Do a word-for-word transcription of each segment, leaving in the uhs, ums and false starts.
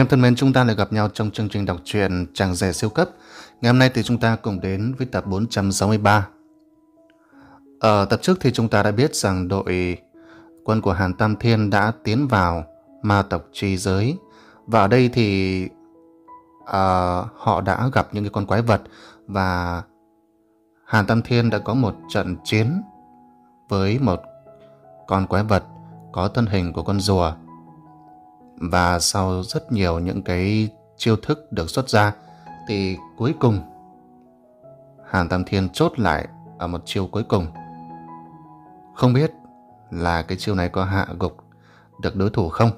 Anh em thân mến, chúng ta lại gặp nhau trong chương trình đọc truyện Chàng Rể Siêu Cấp. Ngày hôm nay thì chúng ta cùng đến với tập bốn trăm sáu mươi ba. Ở tập trước thì chúng ta đã biết rằng đội quân của Hàn Tam Thiên đã tiến vào ma tộc trì giới. Và ở đây thì uh, họ đã gặp những cái con quái vật. Và Hàn Tam Thiên đã có một trận chiến với một con quái vật có thân hình của con rùa. Và sau rất nhiều những cái chiêu thức được xuất ra thì cuối cùng Hàn Tam Thiên chốt lại ở một chiêu cuối cùng. Không biết là cái chiêu này có hạ gục được đối thủ không?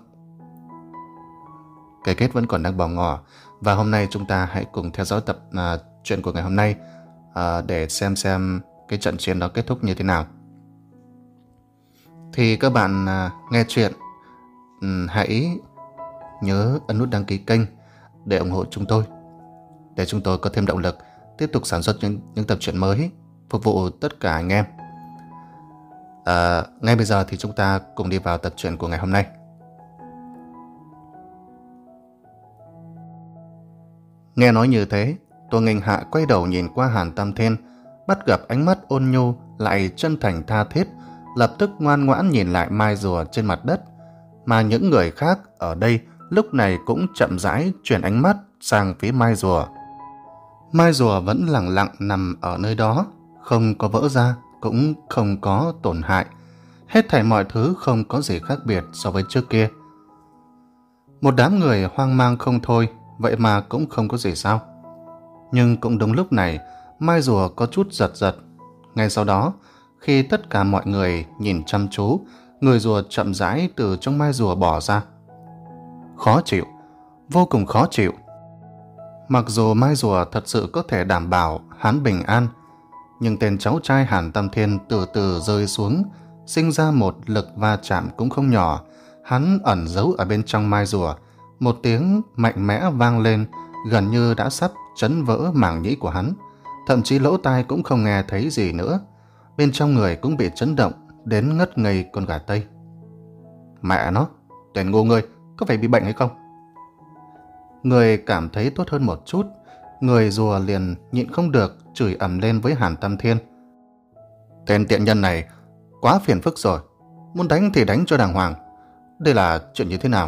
Cái kết vẫn còn đang bỏ ngỏ. Và hôm nay chúng ta hãy cùng theo dõi tập uh, chuyện của ngày hôm nay uh, để xem xem cái trận chiến đó kết thúc như thế nào. Thì các bạn uh, nghe chuyện um, hãy nhớ ấn nút đăng ký kênh để ủng hộ chúng tôi, để chúng tôi có thêm động lực tiếp tục sản xuất những, những tập truyện mới phục vụ tất cả anh em. À, ngay bây giờ thì chúng ta cùng đi vào tập truyện của ngày hôm nay. Nghe nói như thế, Tô Nghênh Hạ quay đầu nhìn qua Hàn Tam Thiên, bắt gặp ánh mắt ôn nhu lại chân thành tha thiết, lập tức ngoan ngoãn nhìn lại mai rùa trên mặt đất. Mà những người khác ở đây lúc này cũng chậm rãi chuyển ánh mắt sang phía mai rùa. Mai rùa vẫn lặng lặng nằm ở nơi đó, không có vỡ ra, cũng không có tổn hại. Hết thảy mọi thứ không có gì khác biệt so với trước kia. Một đám người hoang mang không thôi, vậy mà cũng không có gì sao. Nhưng cũng đúng lúc này, mai rùa có chút giật giật. Ngay sau đó, khi tất cả mọi người nhìn chăm chú, người rùa chậm rãi từ trong mai rùa bò ra. Khó chịu, vô cùng khó chịu. Mặc dù mai rùa thật sự có thể đảm bảo hắn bình an, nhưng tên cháu trai Hàn Tam Thiên từ từ rơi xuống, sinh ra một lực va chạm cũng không nhỏ. Hắn ẩn giấu ở bên trong mai rùa, một tiếng mạnh mẽ vang lên, gần như đã sắp chấn vỡ màng nhĩ của hắn. Thậm chí lỗ tai cũng không nghe thấy gì nữa. Bên trong người cũng bị chấn động đến ngất ngây con gà Tây. Mẹ nó, tên ngu ngươi, có phải bị bệnh hay không? Người cảm thấy tốt hơn một chút, người rùa liền nhịn không được chửi ầm lên với Hàn Tam Thiên. Tên tiện nhân này quá phiền phức rồi, muốn đánh thì đánh cho đàng hoàng. Đây là chuyện như thế nào?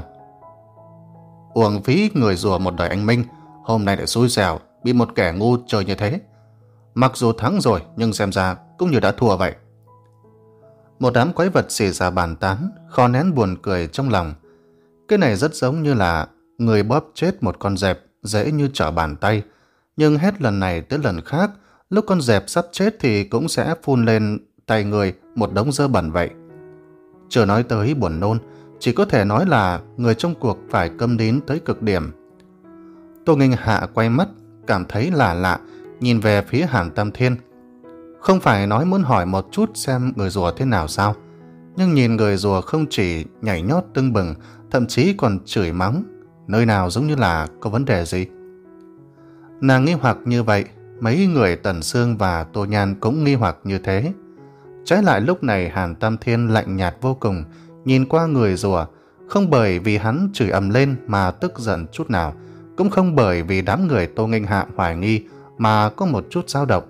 Uổng phí người rùa một đời anh minh, hôm nay lại xui xẻo bị một kẻ ngu chơi như thế. Mặc dù thắng rồi nhưng xem ra cũng như đã thua vậy. Một đám quái vật xì xà bàn tán, khó nén buồn cười trong lòng. Cái này rất giống như là người bóp chết một con dẹp dễ như trở bàn tay, nhưng hết lần này tới lần khác, lúc con dẹp sắp chết thì cũng sẽ phun lên tay người một đống dơ bẩn vậy. Chưa nói tới buồn nôn, chỉ có thể nói là người trong cuộc phải câm nín tới cực điểm. Tô Nghênh Hạ quay mắt, cảm thấy lạ lạ, nhìn về phía Hàn Tam Thiên. Không phải nói muốn hỏi một chút xem người rùa thế nào sao, nhưng nhìn người rùa không chỉ nhảy nhót tưng bừng, thậm chí còn chửi mắng, nơi nào giống như là có vấn đề gì. Nàng nghi hoặc như vậy, mấy người Tần Sương và Tô Nhan cũng nghi hoặc như thế. Trái lại lúc này Hàn Tam Thiên lạnh nhạt vô cùng, nhìn qua người rùa, không bởi vì hắn chửi ầm lên mà tức giận chút nào, cũng không bởi vì đám người Tô Nghênh Hạ hoài nghi mà có một chút dao động.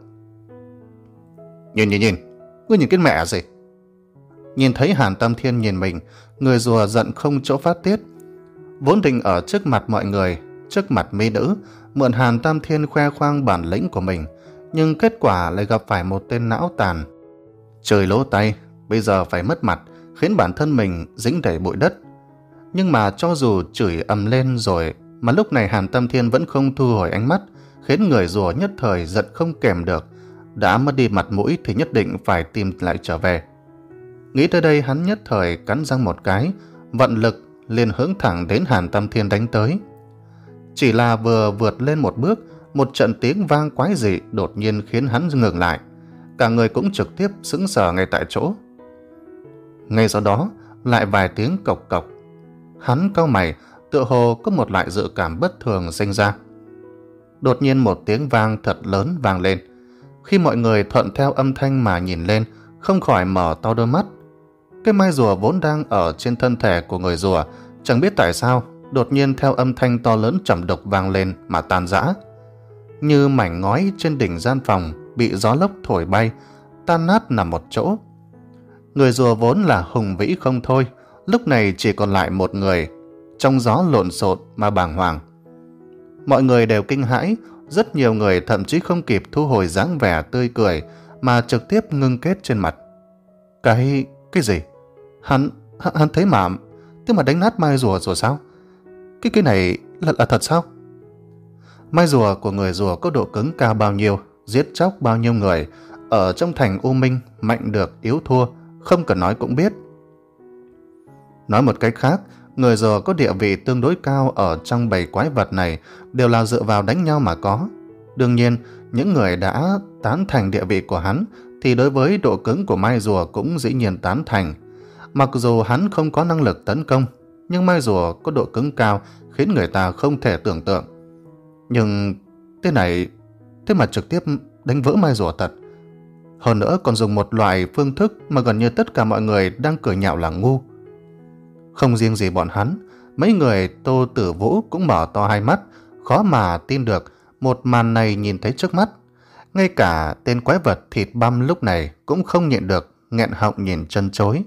Nhìn nhìn nhìn, ngươi nhìn cái mẹ gì? Nhìn thấy Hàn Tam Thiên nhìn mình, người rùa giận không chỗ phát tiết. Vốn định ở trước mặt mọi người, trước mặt mỹ nữ, mượn Hàn Tam Thiên khoe khoang bản lĩnh của mình, nhưng kết quả lại gặp phải một tên não tàn. Trời lỗ tay, bây giờ phải mất mặt, khiến bản thân mình dính đầy bụi đất. Nhưng mà cho dù chửi ầm lên rồi, mà lúc này Hàn Tam Thiên vẫn không thu hồi ánh mắt, khiến người rùa nhất thời giận không kèm được. Đã mất đi mặt mũi thì nhất định phải tìm lại trở về. Nghĩ tới đây hắn nhất thời cắn răng một cái, vận lực liền hướng thẳng đến Hàn Tam Thiên đánh tới. Chỉ là vừa vượt lên một bước, một trận tiếng vang quái dị đột nhiên khiến hắn ngừng lại. Cả người cũng trực tiếp sững sờ ngay tại chỗ. Ngay sau đó lại vài tiếng cộc cộc. Hắn cau mày, tựa hồ có một loại dự cảm bất thường sinh ra. Đột nhiên một tiếng vang thật lớn vang lên. Khi mọi người thuận theo âm thanh mà nhìn lên, không khỏi mở to đôi mắt. Cái mai rùa vốn đang ở trên thân thể của người rùa, chẳng biết tại sao đột nhiên theo âm thanh to lớn trầm độc vang lên mà tan rã. Như mảnh ngói trên đỉnh gian phòng bị gió lốc thổi bay, tan nát nằm một chỗ. Người rùa vốn là hùng vĩ không thôi, lúc này chỉ còn lại một người, trong gió lộn xộn mà bàng hoàng. Mọi người đều kinh hãi, rất nhiều người thậm chí không kịp thu hồi dáng vẻ tươi cười mà trực tiếp ngưng kết trên mặt. Cái... cái gì? Hắn... hắn, hắn thấy mà... thế mà đánh nát mai rùa rồi sao? Cái cái này là, là thật sao? Mai rùa của người rùa có độ cứng cao bao nhiêu, giết chóc bao nhiêu người, ở trong thành U Minh mạnh được yếu thua, không cần nói cũng biết. Nói một cách khác, người rùa có địa vị tương đối cao ở trong bầy quái vật này đều là dựa vào đánh nhau mà có. Đương nhiên, những người đã tán thành địa vị của hắn thì đối với độ cứng của mai rùa cũng dĩ nhiên tán thành. Mặc dù hắn không có năng lực tấn công, nhưng mai rùa có độ cứng cao khiến người ta không thể tưởng tượng. Nhưng thế này, thế mà trực tiếp đánh vỡ mai rùa thật. Hơn nữa còn dùng một loại phương thức mà gần như tất cả mọi người đang cười nhạo là ngu. Không riêng gì bọn hắn, mấy người Tô Tử Vũ cũng mở to hai mắt, khó mà tin được một màn này nhìn thấy trước mắt. Ngay cả tên quái vật thịt băm lúc này cũng không nhịn được, nghẹn họng nhìn chân chối.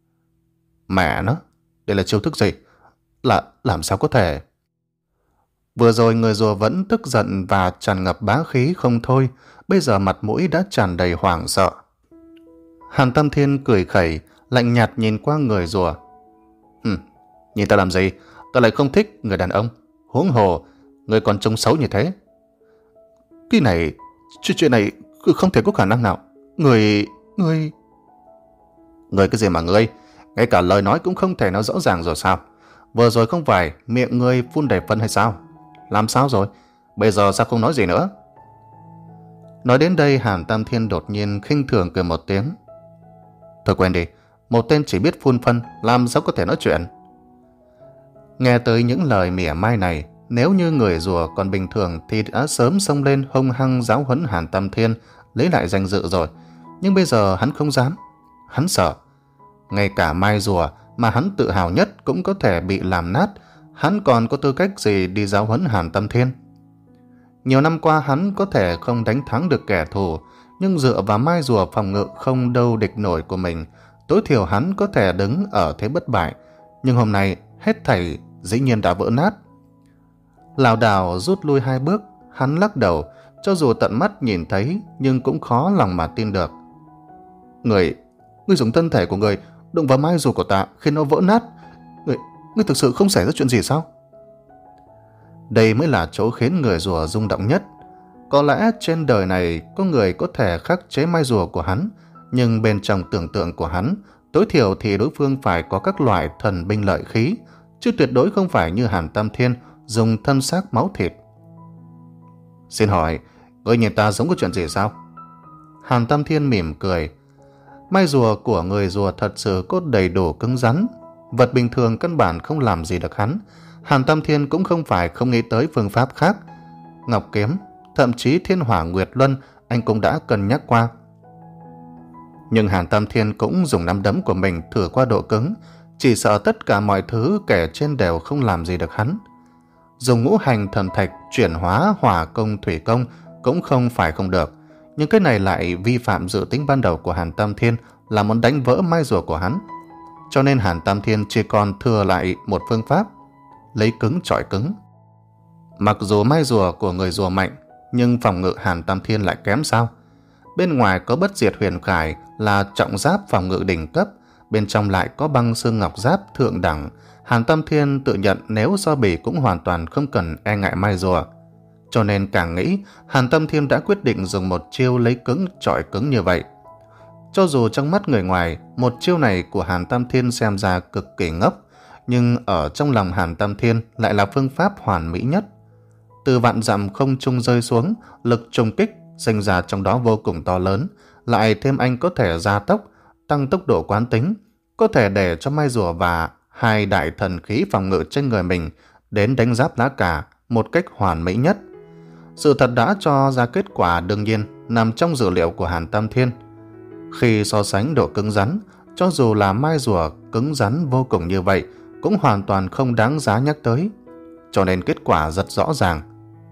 Mẹ nó, đây là chiêu thức gì? Là làm sao có thể? Vừa rồi người rùa vẫn tức giận và tràn ngập bá khí không thôi, bây giờ mặt mũi đã tràn đầy hoảng sợ. Hàn Tam Thiên cười khẩy, lạnh nhạt nhìn qua người rùa. Hừm, nhìn ta làm gì? Ta lại không thích người đàn ông. Huống hồ, người còn trông xấu như thế. Cái này, chuyện này không thể có khả năng nào. Người, người... Người cái gì mà ngươi? Ngay cả lời nói cũng không thể nói rõ ràng rồi sao? Vừa rồi không phải miệng ngươi phun đầy phân hay sao? Làm sao rồi? Bây giờ sao không nói gì nữa? Nói đến đây, Hàn Tam Thiên đột nhiên khinh thường cười một tiếng. Thôi quên đi, một tên chỉ biết phun phân làm sao có thể nói chuyện? Nghe tới những lời mỉa mai này, nếu như người rùa còn bình thường thì đã sớm xông lên hung hăng giáo huấn Hàn Tam Thiên lấy lại danh dự rồi. Nhưng bây giờ hắn không dám, hắn sợ. Ngay cả mai rùa mà hắn tự hào nhất cũng có thể bị làm nát, hắn còn có tư cách gì đi giáo huấn Hàn Tam Thiên? Nhiều năm qua hắn có thể không đánh thắng được kẻ thù, nhưng dựa vào mai rùa phòng ngự không đâu địch nổi của mình, tối thiểu hắn có thể đứng ở thế bất bại. Nhưng hôm nay hết thảy dĩ nhiên đã vỡ nát. Lảo đảo rút lui hai bước, hắn lắc đầu, cho dù tận mắt nhìn thấy nhưng cũng khó lòng mà tin được. Người, ngươi dùng thân thể của người đụng vào mai rùa của ta khiến nó vỡ nát. Người, ngươi thực sự không xảy ra chuyện gì sao? Đây mới là chỗ khiến người rùa rung động nhất. Có lẽ trên đời này có người có thể khắc chế mai rùa của hắn, nhưng bên trong tưởng tượng của hắn, tối thiểu thì đối phương phải có các loại thần binh lợi khí, chứ tuyệt đối không phải như Hàn Tam Thiên dùng thân xác máu thịt. Xin hỏi, ngươi nhìn ta giống có chuyện gì sao? Hàn Tam Thiên mỉm cười. Mai rùa của người rùa thật sự có đầy đủ cứng rắn, vật bình thường căn bản không làm gì được hắn. Hàn Tam Thiên cũng không phải không nghĩ tới phương pháp khác. Ngọc kiếm, thậm chí Thiên Hỏa Nguyệt Luân anh cũng đã cân nhắc qua. Nhưng Hàn Tam Thiên cũng dùng nắm đấm của mình thử qua độ cứng, chỉ sợ tất cả mọi thứ kể trên đều không làm gì được hắn. Dùng ngũ hành thần thạch chuyển hóa hỏa công thủy công cũng không phải không được, nhưng cái này lại vi phạm dự tính ban đầu của Hàn Tam Thiên là muốn đánh vỡ mai rùa của hắn. Cho nên Hàn Tam Thiên chỉ còn thừa lại một phương pháp, lấy cứng chọi cứng. Mặc dù mai rùa của người rùa mạnh, nhưng phòng ngự Hàn Tam Thiên lại kém sao? Bên ngoài có bất diệt huyền khải là trọng giáp phòng ngự đỉnh cấp, bên trong lại có băng xương ngọc giáp thượng đẳng. Hàn Tam Thiên tự nhận nếu so bì cũng hoàn toàn không cần e ngại mai rùa. Cho nên càng nghĩ, Hàn Tam Thiên đã quyết định dùng một chiêu lấy cứng chọi cứng như vậy. Cho dù trong mắt người ngoài, một chiêu này của Hàn Tam Thiên xem ra cực kỳ ngốc, nhưng ở trong lòng Hàn Tam Thiên lại là phương pháp hoàn mỹ nhất. Từ vạn dặm không trung rơi xuống, lực trùng kích sinh ra trong đó vô cùng to lớn, lại thêm anh có thể gia tốc, tăng tốc độ quán tính, có thể để cho mai rùa và hai đại thần khí phòng ngự trên người mình đến đánh giáp lá cà một cách hoàn mỹ nhất. Sự thật đã cho ra kết quả đương nhiên nằm trong dữ liệu của Hàn Tam Thiên. Khi so sánh độ cứng rắn, cho dù là mai rùa cứng rắn vô cùng như vậy, cũng hoàn toàn không đáng giá nhắc tới, cho nên kết quả rất rõ ràng.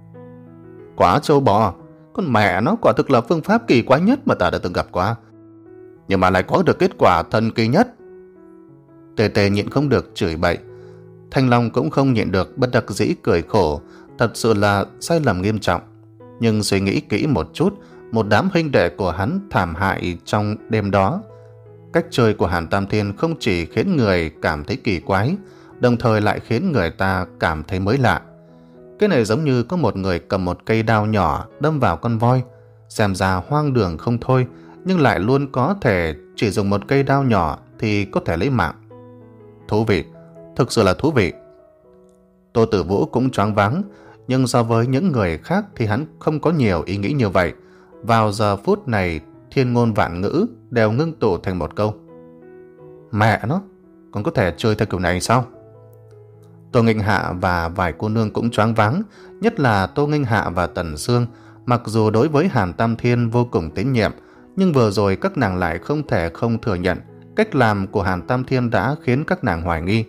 Quá trâu bò, con mẹ nó, quả thực là phương pháp kỳ quái nhất mà ta đã từng gặp qua, nhưng mà lại có được kết quả thần kỳ nhất. Tề Tề nhịn không được chửi bậy. Thanh Long cũng không nhịn được, bất đắc dĩ cười khổ. Thật sự là sai lầm nghiêm trọng. Nhưng suy nghĩ kỹ một chút, một đám huynh đệ của hắn thảm hại trong đêm đó. Cách chơi của Hàn Tam Thiên không chỉ khiến người cảm thấy kỳ quái, đồng thời lại khiến người ta cảm thấy mới lạ. Cái này giống như có một người cầm một cây đao nhỏ đâm vào con voi, xem ra hoang đường không thôi, nhưng lại luôn có thể chỉ dùng một cây đao nhỏ thì có thể lấy mạng. Thú vị, thực sự là thú vị. Tô Tử Vũ cũng choáng váng, nhưng so với những người khác thì hắn không có nhiều ý nghĩ như vậy. Vào giờ phút này, thiên ngôn vạn ngữ đều ngưng tụ thành một câu: mẹ nó, còn có thể chơi theo kiểu này sao? Tô Nghênh Hạ và vài cô nương cũng choáng váng, nhất là Tô Nghênh Hạ và Tần Sương. Mặc dù đối với Hàn Tam Thiên vô cùng tín nhiệm, nhưng vừa rồi các nàng lại không thể không thừa nhận cách làm của Hàn Tam Thiên đã khiến các nàng hoài nghi.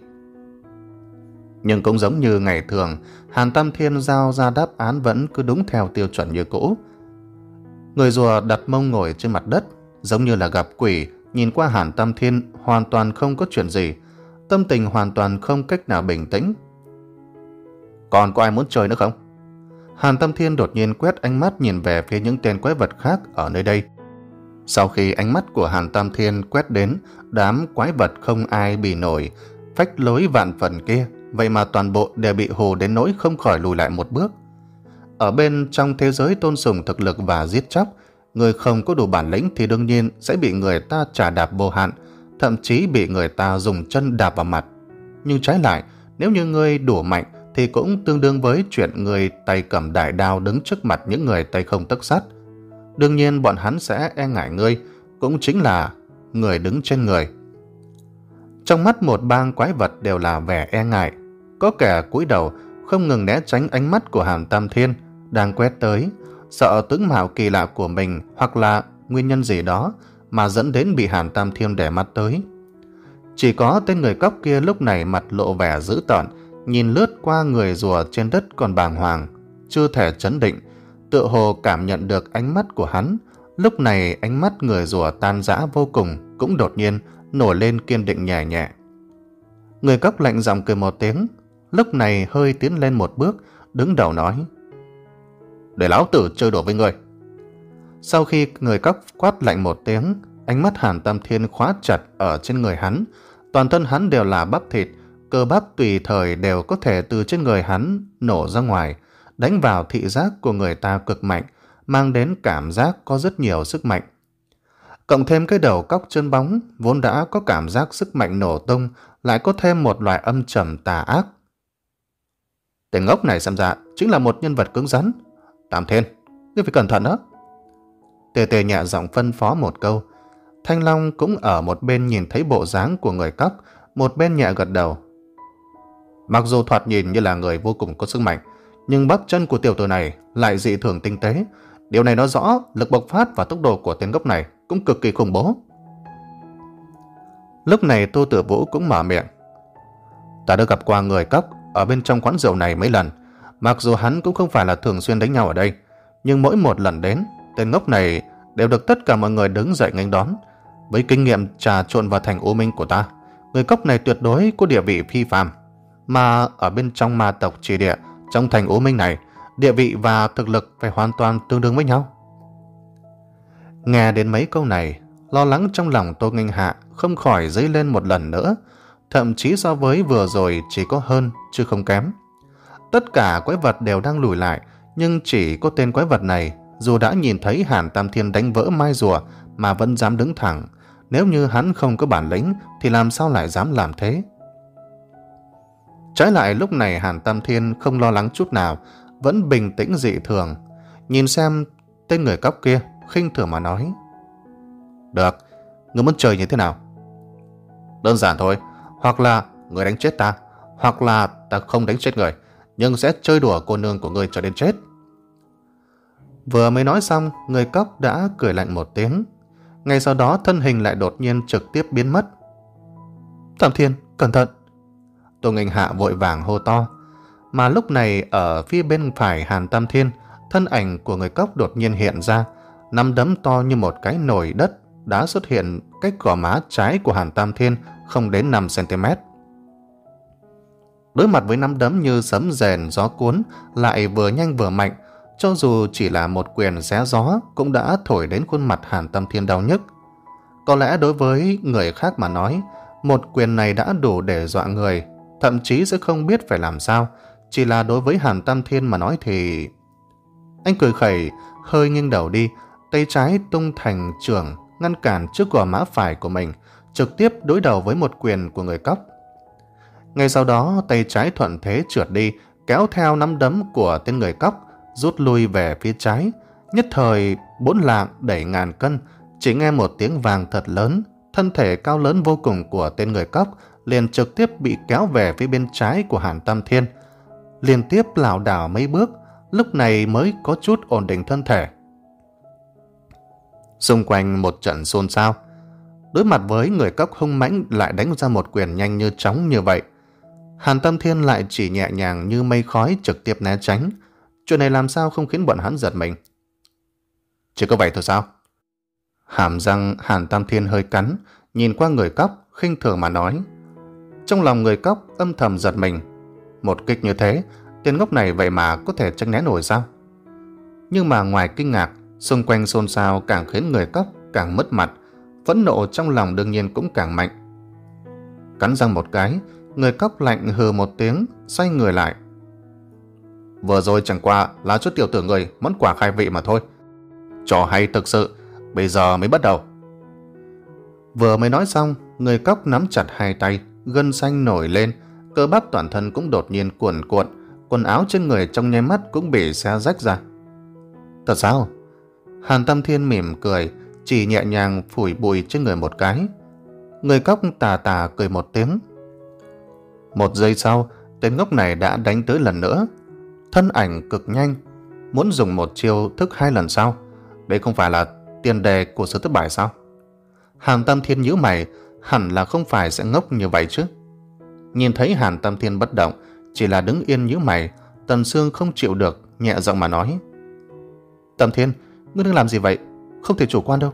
Nhưng cũng giống như ngày thường, Hàn Tam Thiên giao ra đáp án vẫn cứ đúng theo tiêu chuẩn như cũ. Người rùa đặt mông ngồi trên mặt đất, giống như là gặp quỷ, nhìn qua Hàn Tam Thiên hoàn toàn không có chuyện gì, tâm tình hoàn toàn không cách nào bình tĩnh. Còn có ai muốn chơi nữa không? Hàn Tam Thiên đột nhiên quét ánh mắt nhìn về phía những tên quái vật khác ở nơi đây. Sau khi ánh mắt của Hàn Tam Thiên quét đến đám quái vật không ai bì nổi, phách lối vạn phần kia, vậy mà toàn bộ đều bị hù đến nỗi không khỏi lùi lại một bước. Ở bên trong thế giới tôn sùng thực lực và giết chóc, người không có đủ bản lĩnh thì đương nhiên sẽ bị người ta trà đạp vô hạn, thậm chí bị người ta dùng chân đạp vào mặt. Nhưng trái lại, nếu như người đủ mạnh thì cũng tương đương với chuyện người tay cầm đại đao đứng trước mặt những người tay không tấc sắt. Đương nhiên bọn hắn sẽ e ngại ngươi, cũng chính là người đứng trên người. Trong mắt một bang quái vật đều là vẻ e ngại, có kẻ cúi đầu không ngừng né tránh ánh mắt của Hàn Tam Thiên đang quét tới, sợ tướng mạo kỳ lạ của mình hoặc là nguyên nhân gì đó mà dẫn đến bị Hàn Tam Thiên để mắt tới. Chỉ có tên người cóc kia lúc này mặt lộ vẻ dữ tợn, nhìn lướt qua người rùa trên đất còn bàng hoàng, chưa thể chấn định, tựa hồ cảm nhận được ánh mắt của hắn. Lúc này ánh mắt người rùa tan rã vô cùng cũng đột nhiên nổi lên kiên định nhẹ nhẹ. Người cóc lạnh giọng cười một tiếng, lúc này hơi tiến lên một bước, đứng đầu nói: để lão tử chơi đùa với người. Sau khi người cóc quát lạnh một tiếng, ánh mắt Hàn Tam Thiên khóa chặt ở trên người hắn. Toàn thân hắn đều là bắp thịt, cơ bắp tùy thời đều có thể từ trên người hắn nổ ra ngoài, đánh vào thị giác của người ta cực mạnh, mang đến cảm giác có rất nhiều sức mạnh. Cộng thêm cái đầu cóc chân bóng vốn đã có cảm giác sức mạnh nổ tung, lại có thêm một loại âm trầm tà ác. Tên ngốc này xem ra chính là một nhân vật cứng rắn. Tam Thiên, ngươi phải cẩn thận đó. Tề Tề nhẹ giọng phân phó một câu. Thanh Long cũng ở một bên nhìn thấy bộ dáng của người cóc, một bên nhẹ gật đầu. Mặc dù thoạt nhìn như là người vô cùng có sức mạnh, nhưng bắp chân của tiểu tử này lại dị thường tinh tế. Điều này nói rõ lực bộc phát và tốc độ của tên ngốc này cũng cực kỳ khủng bố. Lúc này Tô Tử Vũ cũng mở miệng. Ta đã gặp qua người cóc ở bên trong quán rượu này mấy lần. Mặc dù hắn cũng không phải là thường xuyên đánh nhau ở đây, nhưng mỗi một lần đến, tên ngốc này đều được tất cả mọi người đứng dậy nghênh đón. Với kinh nghiệm trà trộn vào thành U Minh của ta, người cóc này tuyệt đối có địa vị phi phàm. Mà ở bên trong ma tộc chỉ địa, trong thành U Minh này, địa vị và thực lực phải hoàn toàn tương đương với nhau. Nghe đến mấy câu này, lo lắng trong lòng Tô Nghênh Hạ không khỏi dấy lên một lần nữa, thậm chí so với vừa rồi chỉ có hơn chứ không kém. Tất cả quái vật đều đang lùi lại, nhưng chỉ có tên quái vật này, dù đã nhìn thấy Hàn Tam Thiên đánh vỡ mai rùa mà vẫn dám đứng thẳng. Nếu như hắn không có bản lĩnh thì làm sao lại dám làm thế? Trái lại lúc này Hàn Tam Thiên không lo lắng chút nào, vẫn bình tĩnh dị thường. Nhìn xem tên người cóc kia, khinh thường mà nói: được, ngươi muốn chơi như thế nào? Đơn giản thôi, hoặc là người đánh chết ta, hoặc là ta không đánh chết người, nhưng sẽ chơi đùa cô nương của ngươi cho đến chết. Vừa mới nói xong, người cóc đã cười lạnh một tiếng. Ngay sau đó thân hình lại đột nhiên trực tiếp biến mất. Tam Thiên, cẩn thận! Tô Nghênh Hạ vội vàng hô to. Mà lúc này ở phía bên phải Hàn Tam Thiên, thân ảnh của người cóc đột nhiên hiện ra, nắm đấm to như một cái nồi đất đã xuất hiện cách gò má trái của Hàn Tam Thiên không đến năm xăng-ti-mét. Đối mặt với nắm đấm như sấm rền gió cuốn, lại vừa nhanh vừa mạnh, cho dù chỉ là một quyền xé gió cũng đã thổi đến khuôn mặt Hàn Tam Thiên đau nhức. Có lẽ đối với người khác mà nói, một quyền này đã đủ để dọa người, thậm chí sẽ không biết phải làm sao. Chỉ là đối với Hàn Tam Thiên mà nói thì... Anh cười khẩy, hơi nghiêng đầu đi, tay trái tung thành chưởng ngăn cản trước gò má phải của mình, trực tiếp đối đầu với một quyền của người cóc. Ngay sau đó, tay trái thuận thế trượt đi, kéo theo nắm đấm của tên người cóc, rút lui về phía trái. Nhất thời, bốn lạng đẩy ngàn cân, chỉ nghe một tiếng vàng thật lớn, thân thể cao lớn vô cùng của tên người cóc liền trực tiếp bị kéo về phía bên trái của Hàn Tam Thiên. Liên tiếp lảo đảo mấy bước, lúc này mới có chút ổn định thân thể. Xung quanh một trận xôn xao. Đối mặt với người cóc hung mãnh lại đánh ra một quyền nhanh như chóng như vậy, Hàn Tam Thiên lại chỉ nhẹ nhàng như mây khói trực tiếp né tránh. Chuyện này làm sao không khiến bọn hắn giật mình? Chỉ có vậy thôi sao? Hàm răng Hàn Tam Thiên hơi cắn, nhìn qua người cóc, khinh thường mà nói. Trong lòng người cóc âm thầm giật mình. Một kích như thế, tên ngốc này vậy mà có thể tránh né nổi sao? Nhưng mà ngoài kinh ngạc, xung quanh xôn xao càng khiến người cóc càng mất mặt, phẫn nộ trong lòng đương nhiên cũng càng mạnh. Cắn răng một cái, người cóc lạnh hừ một tiếng, xoay người lại. Vừa rồi chẳng qua là chút tiểu tử người món quà khai vị mà thôi. Trò hay thực sự, bây giờ mới bắt đầu. Vừa mới nói xong, người cóc nắm chặt hai tay, gân xanh nổi lên, cơ bắp toàn thân cũng đột nhiên cuồn cuộn, quần áo trên người trong nháy mắt cũng bị xé rách ra. Thật sao? Hàn Tam Thiên mỉm cười, chỉ nhẹ nhàng phủi bụi trên người một cái. Người cóc tà tà cười một tiếng. Một giây sau, tên ngốc này đã đánh tới lần nữa. Thân ảnh cực nhanh, muốn dùng một chiêu thức hai lần sau. Đây không phải là tiền đề của sự thất bại sao? Hàn Tam Thiên nhíu mày, hẳn là không phải sẽ ngốc như vậy chứ. Nhìn thấy Hàn Tam Thiên bất động, chỉ là đứng yên nhíu mày, Tần Sương không chịu được, nhẹ giọng mà nói. Tam Thiên, ngươi đang làm gì vậy? Không thể chủ quan đâu.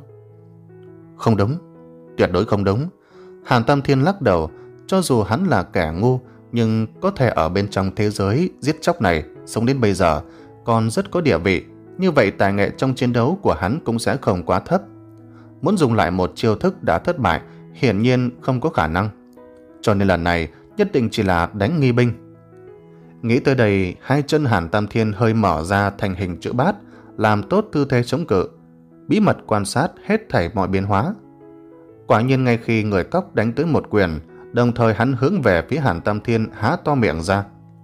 Không đúng, tuyệt đối không đúng. Hàn Tam Thiên lắc đầu, cho dù hắn là kẻ ngu, nhưng có thể ở bên trong thế giới giết chóc này, sống đến bây giờ, còn rất có địa vị. Như vậy tài nghệ trong chiến đấu của hắn cũng sẽ không quá thấp. Muốn dùng lại một chiêu thức đã thất bại, hiển nhiên không có khả năng. Cho nên lần này nhất định chỉ là đánh nghi binh. Nghĩ tới đây, hai chân Hàn Tam Thiên hơi mở ra thành hình chữ bát, làm tốt tư thế chống cự, bí mật quan sát hết thảy mọi biến hóa. Quả nhiên ngay khi người cóc đánh tới một quyền, đồng thời hắn hướng về phía Hàn Tam Thiên há to miệng ra.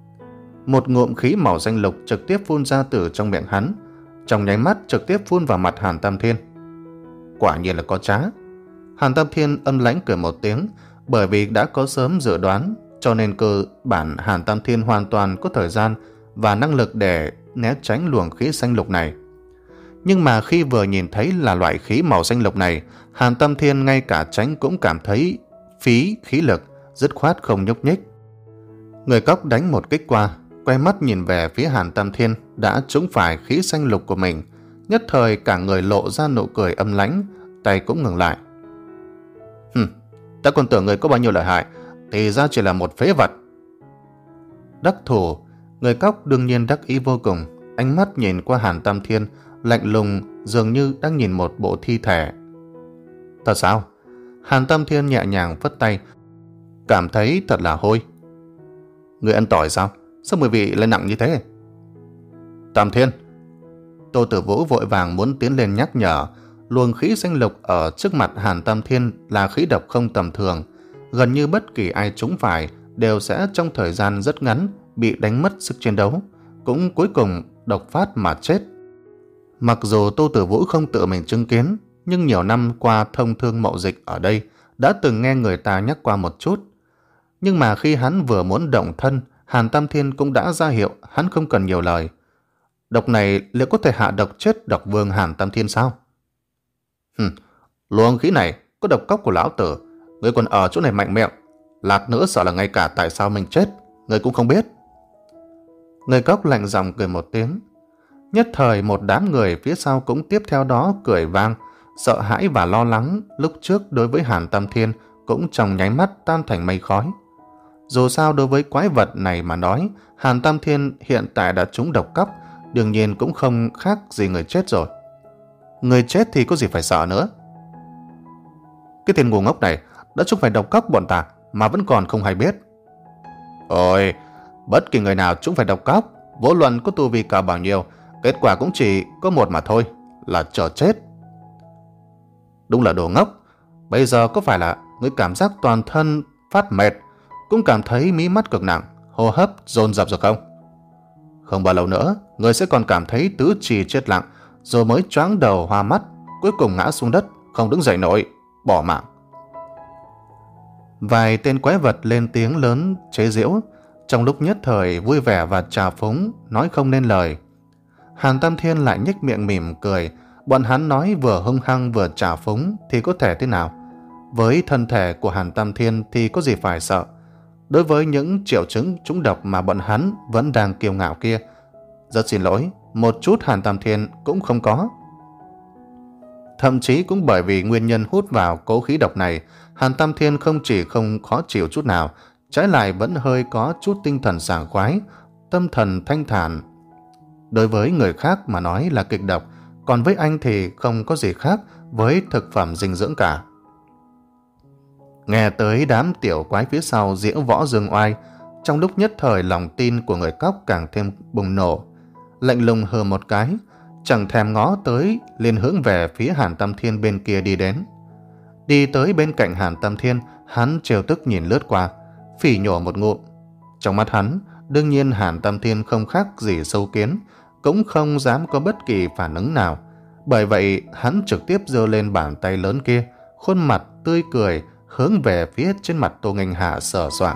Một ngụm khí màu xanh lục trực tiếp phun ra từ trong miệng hắn, trong nháy mắt trực tiếp phun vào mặt Hàn Tam Thiên. Quả nhiên là có trá. Hàn Tam Thiên âm lãnh cười một tiếng, bởi vì đã có sớm dự đoán, cho nên cơ bản Hàn Tam Thiên hoàn toàn có thời gian và năng lực để né tránh luồng khí xanh lục này. Nhưng mà khi vừa nhìn thấy là loại khí màu xanh lục này, Hàn Tam Thiên ngay cả tránh cũng cảm thấy phí khí lực, dứt khoát không nhúc nhích. Người cóc đánh một kích qua, quay mắt nhìn về phía Hàn Tam Thiên đã trúng phải khí xanh lục của mình, nhất thời cả người lộ ra nụ cười âm lãnh, tay cũng ngừng lại. Hừm, ta còn tưởng người có bao nhiêu lợi hại, thì ra chỉ là một phế vật. Đắc thủ, người cóc đương nhiên đắc ý vô cùng, ánh mắt nhìn qua Hàn Tam Thiên, lạnh lùng dường như đang nhìn một bộ thi thể. Thật sao? Hàn Tam Thiên nhẹ nhàng phất tay, cảm thấy thật là hôi. Người ăn tỏi sao? Sao mùi vị lại nặng như thế? Tam Thiên! Tô Tử Vũ vội vàng muốn tiến lên nhắc nhở. Luồng khí xanh lục ở trước mặt Hàn Tam Thiên là khí độc không tầm thường, gần như bất kỳ ai trúng phải đều sẽ trong thời gian rất ngắn bị đánh mất sức chiến đấu, cũng cuối cùng độc phát mà chết. Mặc dù Tô Tử Vũ không tự mình chứng kiến, nhưng nhiều năm qua thông thương mậu dịch ở đây đã từng nghe người ta nhắc qua một chút. Nhưng mà khi hắn vừa muốn động thân, Hàn Tam Thiên cũng đã ra hiệu hắn không cần nhiều lời. Độc này liệu có thể hạ độc chết độc vương Hàn Tam Thiên sao? Hừm, luồng khí này có độc cóc của lão tử, ngươi còn ở chỗ này mạnh miệng, Lát nữa sợ là ngay cả tại sao mình chết người cũng không biết. Người cóc lạnh giọng cười một tiếng. Nhất thời một đám người phía sau cũng tiếp theo đó cười vang. Sợ hãi và lo lắng lúc trước đối với Hàn Tam Thiên cũng trong nháy mắt tan thành mây khói. Dù sao đối với quái vật này mà nói, Hàn Tam Thiên hiện tại đã trúng độc cóc, đương nhiên cũng không khác gì người chết rồi. Người chết thì có gì phải sợ nữa. Cái tên ngu ngốc này đã trúng phải độc cóc bọn ta mà vẫn còn không hay biết. Ôi, bất kỳ người nào trúng phải độc cóc, vô luận có tu vi cao bao nhiêu, kết quả cũng chỉ có một mà thôi, là chờ chết. Đúng là đồ ngốc. Bây giờ có phải là người cảm giác toàn thân phát mệt, cũng cảm thấy mí mắt cực nặng, hô hấp dồn dập rồi không? Không bao lâu nữa, người sẽ còn cảm thấy tứ chi chết lặng, rồi mới choáng đầu hoa mắt, cuối cùng ngã xuống đất, không đứng dậy nổi, bỏ mạng. Vài tên quái vật lên tiếng lớn chế giễu, trong lúc nhất thời vui vẻ và trào phúng, nói không nên lời. Hàn Tam Thiên lại nhếch miệng mỉm cười. Bọn hắn nói vừa hung hăng vừa trào phúng thì có thể thế nào? Với thân thể của Hàn Tam Thiên thì có gì phải sợ? Đối với những triệu chứng trúng độc mà bọn hắn vẫn đang kiêu ngạo kia, rất xin lỗi, một chút Hàn Tam Thiên cũng không có. Thậm chí cũng bởi vì nguyên nhân hút vào cố khí độc này, Hàn Tam Thiên không chỉ không khó chịu chút nào, trái lại vẫn hơi có chút tinh thần sảng khoái, tâm thần thanh thản. Đối với người khác mà nói là kịch độc, còn với anh thì không có gì khác với thực phẩm dinh dưỡng cả. Nghe tới đám tiểu quái phía sau diễu võ dương oai, trong lúc nhất thời lòng tin của người cóc càng thêm bùng nổ. Lạnh lùng hừ một cái, chẳng thèm ngó tới, liền hướng về phía Hàn Tam Thiên bên kia đi đến. Đi tới bên cạnh Hàn Tam Thiên, hắn trêu tức nhìn lướt qua, phỉ nhổ một ngụm. Trong mắt hắn, đương nhiên Hàn Tam Thiên không khác gì sâu kiến, cũng không dám có bất kỳ phản ứng nào. Bởi vậy, hắn trực tiếp giơ lên bàn tay lớn kia, khuôn mặt tươi cười, hướng về phía trên mặt Tô Nghênh Hạ sờ soạng.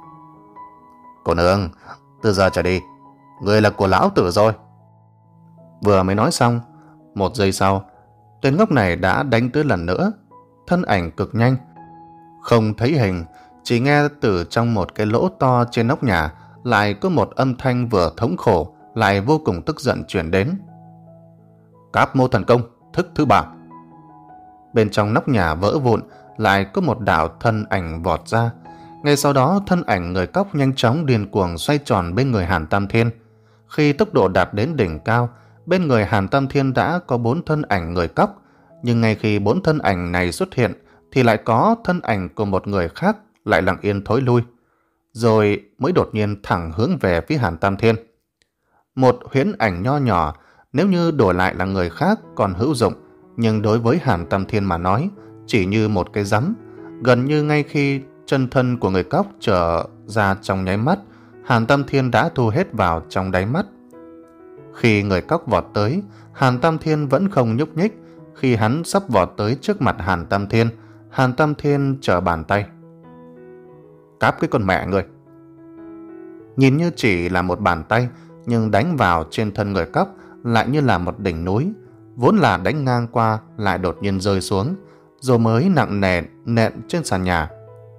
Cô nương, từ giờ trở đi, người là của lão tử rồi. Vừa mới nói xong, một giây sau, tên ngốc này đã đánh tới lần nữa, thân ảnh cực nhanh. Không thấy hình, chỉ nghe từ trong một cái lỗ to trên nóc nhà lại có một âm thanh vừa thống khổ lại vô cùng tức giận truyền đến. Cáp mô thần công, thức thứ ba. Bên trong nóc nhà vỡ vụn lại có một đạo thân ảnh vọt ra. Ngay sau đó thân ảnh người cóc nhanh chóng điên cuồng xoay tròn bên người Hàn Tam Thiên. Khi tốc độ đạt đến đỉnh cao, bên người Hàn Tam Thiên đã có bốn thân ảnh người cóc. Nhưng ngay khi bốn thân ảnh này xuất hiện thì lại có thân ảnh của một người khác lại lặng yên thối lui, rồi mới đột nhiên thẳng hướng về phía Hàn Tam Thiên. Một huyễn ảnh nho nhỏ, nếu như đổi lại là người khác còn hữu dụng, nhưng đối với Hàn Tam Thiên mà nói, chỉ như một cái rắm. Gần như ngay khi chân thân của người cóc trở ra trong nháy mắt, Hàn Tam Thiên đã thu hết vào trong đáy mắt. Khi người cóc vọt tới, Hàn Tam Thiên vẫn không nhúc nhích. Khi hắn sắp vọt tới trước mặt Hàn Tam Thiên, Hàn Tam Thiên trở bàn tay. Cáp cái con mẹ người! Nhìn như chỉ là một bàn tay, nhưng đánh vào trên thân người cóc lại như là một đỉnh núi, vốn là đánh ngang qua lại đột nhiên rơi xuống, rồi mới nặng nề nện trên sàn nhà.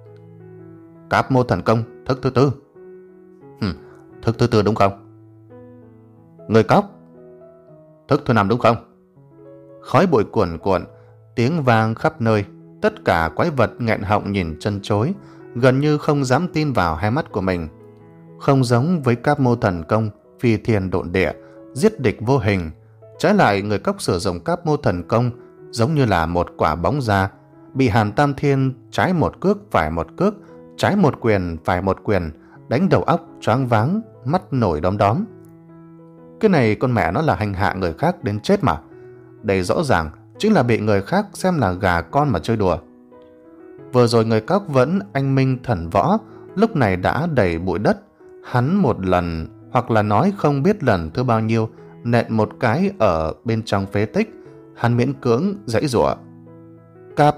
Cáp mô thần công, thức thứ tư. Hừm, thức thứ tư đúng không? Người cóc, thức thứ năm đúng không? Khói bụi cuồn cuộn, tiếng vang khắp nơi, tất cả quái vật nghẹn họng nhìn chân chối, gần như không dám tin vào hai mắt của mình. Không giống với Cáp mô thần công, phi thiên độn địa, giết địch vô hình, trái lại người cóc sử dụng Cáp mô thần công giống như là một quả bóng da, bị Hàn Tam Thiên trái một cước phải một cước, trái một quyền phải một quyền, đánh đầu óc choáng váng, mắt nổi đom đóm. Cái này con mẹ nó là hành hạ người khác đến chết mà. Đây rõ ràng chính là bị người khác xem là gà con mà chơi đùa. Vừa rồi người cóc vẫn anh minh thần võ, lúc này đã đầy bụi đất. Hắn một lần, hoặc là nói không biết lần thứ bao nhiêu, nện một cái ở bên trong phế tích. Hắn miễn cưỡng giãy giụa. Cáp...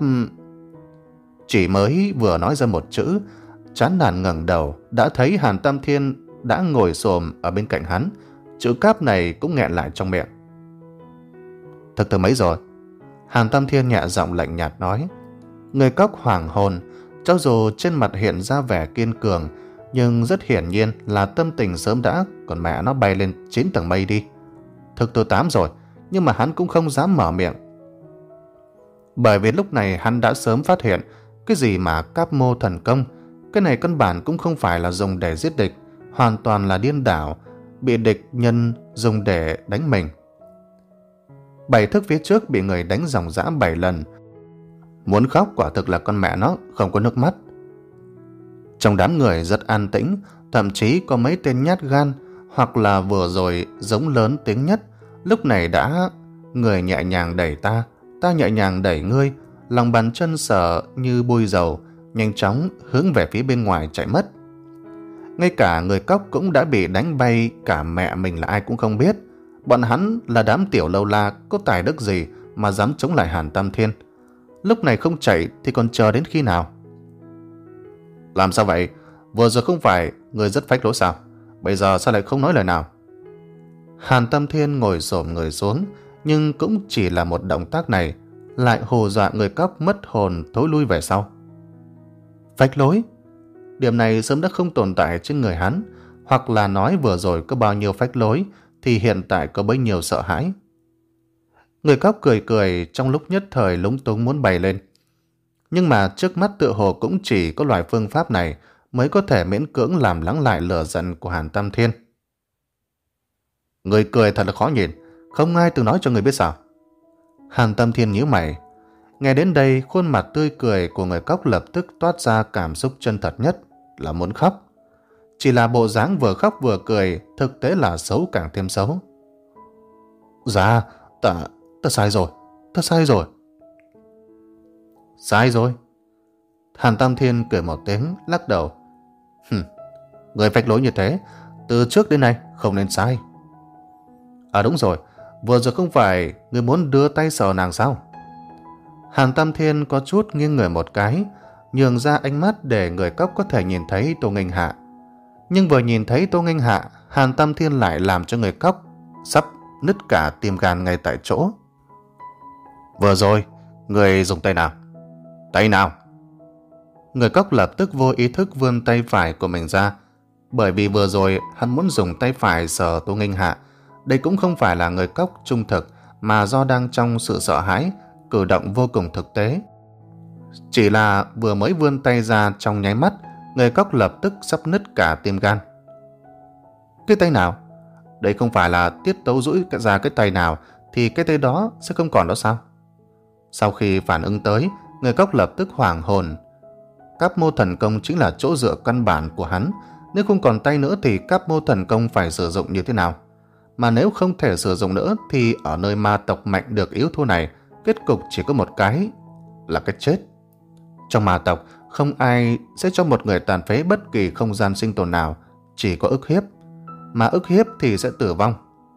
Chỉ mới vừa nói ra một chữ, chán nản ngẩng đầu, đã thấy Hàn Tam Thiên đã ngồi xổm ở bên cạnh hắn. Chữ cáp này cũng nghẹn lại trong miệng. Thực từ mấy rồi? Hàn Tam Thiên nhẹ giọng lạnh nhạt nói. Người cóc hoàng hồn, Cho dù trên mặt hiện ra vẻ kiên cường, nhưng rất hiển nhiên là tâm tình sớm đã còn mẹ nó bay lên chín tầng mây đi. Thực từ tám rồi, nhưng mà hắn cũng không dám mở miệng. Bởi vì lúc này hắn đã sớm phát hiện cái gì mà Cáp Mô Thần Công, cái này căn bản cũng không phải là dùng để giết địch, hoàn toàn là điên đảo, bị địch nhân dùng để đánh mình. Bảy thức phía trước bị người đánh dòng dã bảy lần. Muốn khóc quả thực là con mẹ nó không có nước mắt. Trong đám người rất an tĩnh, thậm chí có mấy tên nhát gan, hoặc là vừa rồi giống lớn tiếng nhất, lúc này đã người nhẹ nhàng đẩy ta, ta nhẹ nhàng đẩy ngươi, lòng bàn chân sợ như bôi dầu, nhanh chóng hướng về phía bên ngoài chạy mất. Ngay cả người cóc cũng đã bị đánh bay, cả mẹ mình là ai cũng không biết. Bọn hắn là đám tiểu lâu la, có tài đức gì mà dám chống lại Hàn Tam Thiên. Lúc này không chạy thì còn chờ đến khi nào? Làm sao vậy? Vừa rồi không phải người rất phách lối sao? Bây giờ sao lại không nói lời nào? Hàn Tam Thiên ngồi xổm người xuống, nhưng cũng chỉ là một động tác này, lại hù dọa người cóc mất hồn thối lui về sau. Phách lối? Điểm này sớm đã không tồn tại trên người hắn, hoặc là nói vừa rồi có bao nhiêu phách lối thì hiện tại có bấy nhiêu sợ hãi. Người cóc cười cười, trong lúc nhất thời lúng túng muốn bày lên. Nhưng mà trước mắt tựa hồ cũng chỉ có loại phương pháp này mới có thể miễn cưỡng làm lắng lại lửa giận của Hàn Tam Thiên. Người cười thật là khó nhìn, không ai từng nói cho người biết sao? Hàn Tam Thiên nhíu mày. Nghe đến đây, khuôn mặt tươi cười của người cóc lập tức toát ra cảm xúc chân thật nhất là muốn khóc. Chỉ là bộ dáng vừa khóc vừa cười, thực tế là xấu càng thêm xấu. Dạ, ta, ta sai rồi, ta sai rồi. Sai rồi? Hàn Tam Thiên cười một tiếng, lắc đầu. Hừm, người phách lối như thế, từ trước đến nay không nên sai. À đúng rồi, vừa rồi không phải người muốn đưa tay sờ nàng sao? Hàn Tam Thiên có chút nghiêng người một cái, nhường ra ánh mắt để người cóc có thể nhìn thấy Tô Nghênh Hạ. Nhưng vừa nhìn thấy Tô Nghênh Hạ, Hàn Tam Thiên lại làm cho người cóc sắp nứt cả tim gan ngay tại chỗ. Vừa rồi, người dùng tay nào? Tay nào? Người cóc lập tức vô ý thức vươn tay phải của mình ra, bởi vì vừa rồi hắn muốn dùng tay phải sờ Tô Nghênh Hạ. Đây cũng không phải là người cóc trung thực, mà do đang trong sự sợ hãi, cử động vô cùng thực tế. Chỉ là vừa mới vươn tay ra trong nháy mắt, người cóc lập tức sắp nứt cả tim gan. Cái tay nào? Đây không phải là tiết tấu duỗi ra cái tay nào thì cái tay đó sẽ không còn đó sao? Sau khi phản ứng tới, người cóc lập tức hoảng hồn. Cáp Mô Thần Công chính là chỗ dựa căn bản của hắn. Nếu không còn tay nữa thì Cáp Mô Thần Công phải sử dụng như thế nào? Mà nếu không thể sử dụng nữa thì ở nơi ma tộc mạnh được yếu thua này, kết cục chỉ có một cái là cái chết. Trong ma tộc, không ai sẽ cho một người tàn phế bất kỳ không gian sinh tồn nào, chỉ có ức hiếp. Mà ức hiếp thì sẽ tử vong.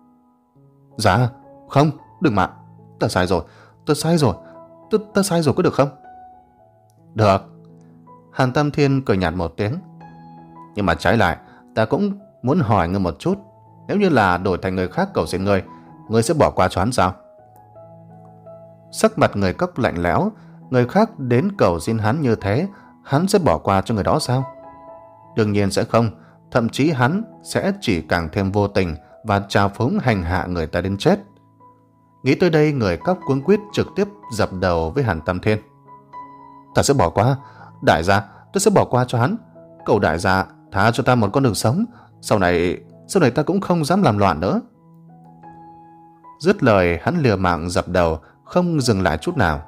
Dạ, không, đừng mà. Ta sai rồi, ta sai rồi, ta, ta sai rồi có được không? Được. Hàn Tam Thiên cười nhạt một tiếng. Nhưng mà trái lại, ta cũng muốn hỏi ngươi một chút. Nếu như là đổi thành người khác cầu xin ngươi, ngươi sẽ bỏ qua cho hắn sao? Sắc mặt người cóc lạnh lẽo. Người khác đến cầu xin hắn như thế, hắn sẽ bỏ qua cho người đó sao? Đương nhiên sẽ không. Thậm chí hắn sẽ chỉ càng thêm vô tình và trào phúng hành hạ người ta đến chết. Nghĩ tới đây, người cóc cuống quýt trực tiếp dập đầu với Hàn Tam Thiên. Ta sẽ bỏ qua. Đại gia, tôi sẽ bỏ qua cho hắn. Cầu đại gia, tha cho ta một con đường sống. Sau này, sau này ta cũng không dám làm loạn nữa. Dứt lời, hắn liều mạng dập đầu, không dừng lại chút nào.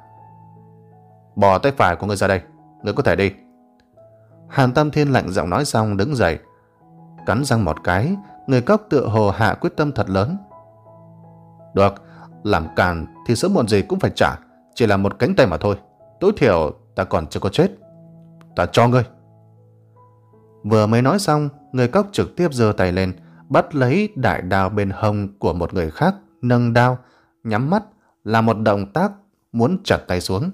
Bỏ tay phải của ngươi ra đây, ngươi có thể đi. Hàn Tam Thiên lạnh giọng nói xong đứng dậy. Cắn răng một cái, người cóc tựa hồ hạ quyết tâm thật lớn. Được, làm càn thì sớm muộn gì cũng phải trả. Chỉ là một cánh tay mà thôi. Tối thiểu ta còn chưa có chết. Ta cho ngươi. Vừa mới nói xong, người cóc trực tiếp giơ tay lên, bắt lấy đại đao bên hông của một người khác, nâng đao, nhắm mắt, là một động tác muốn chặt tay xuống.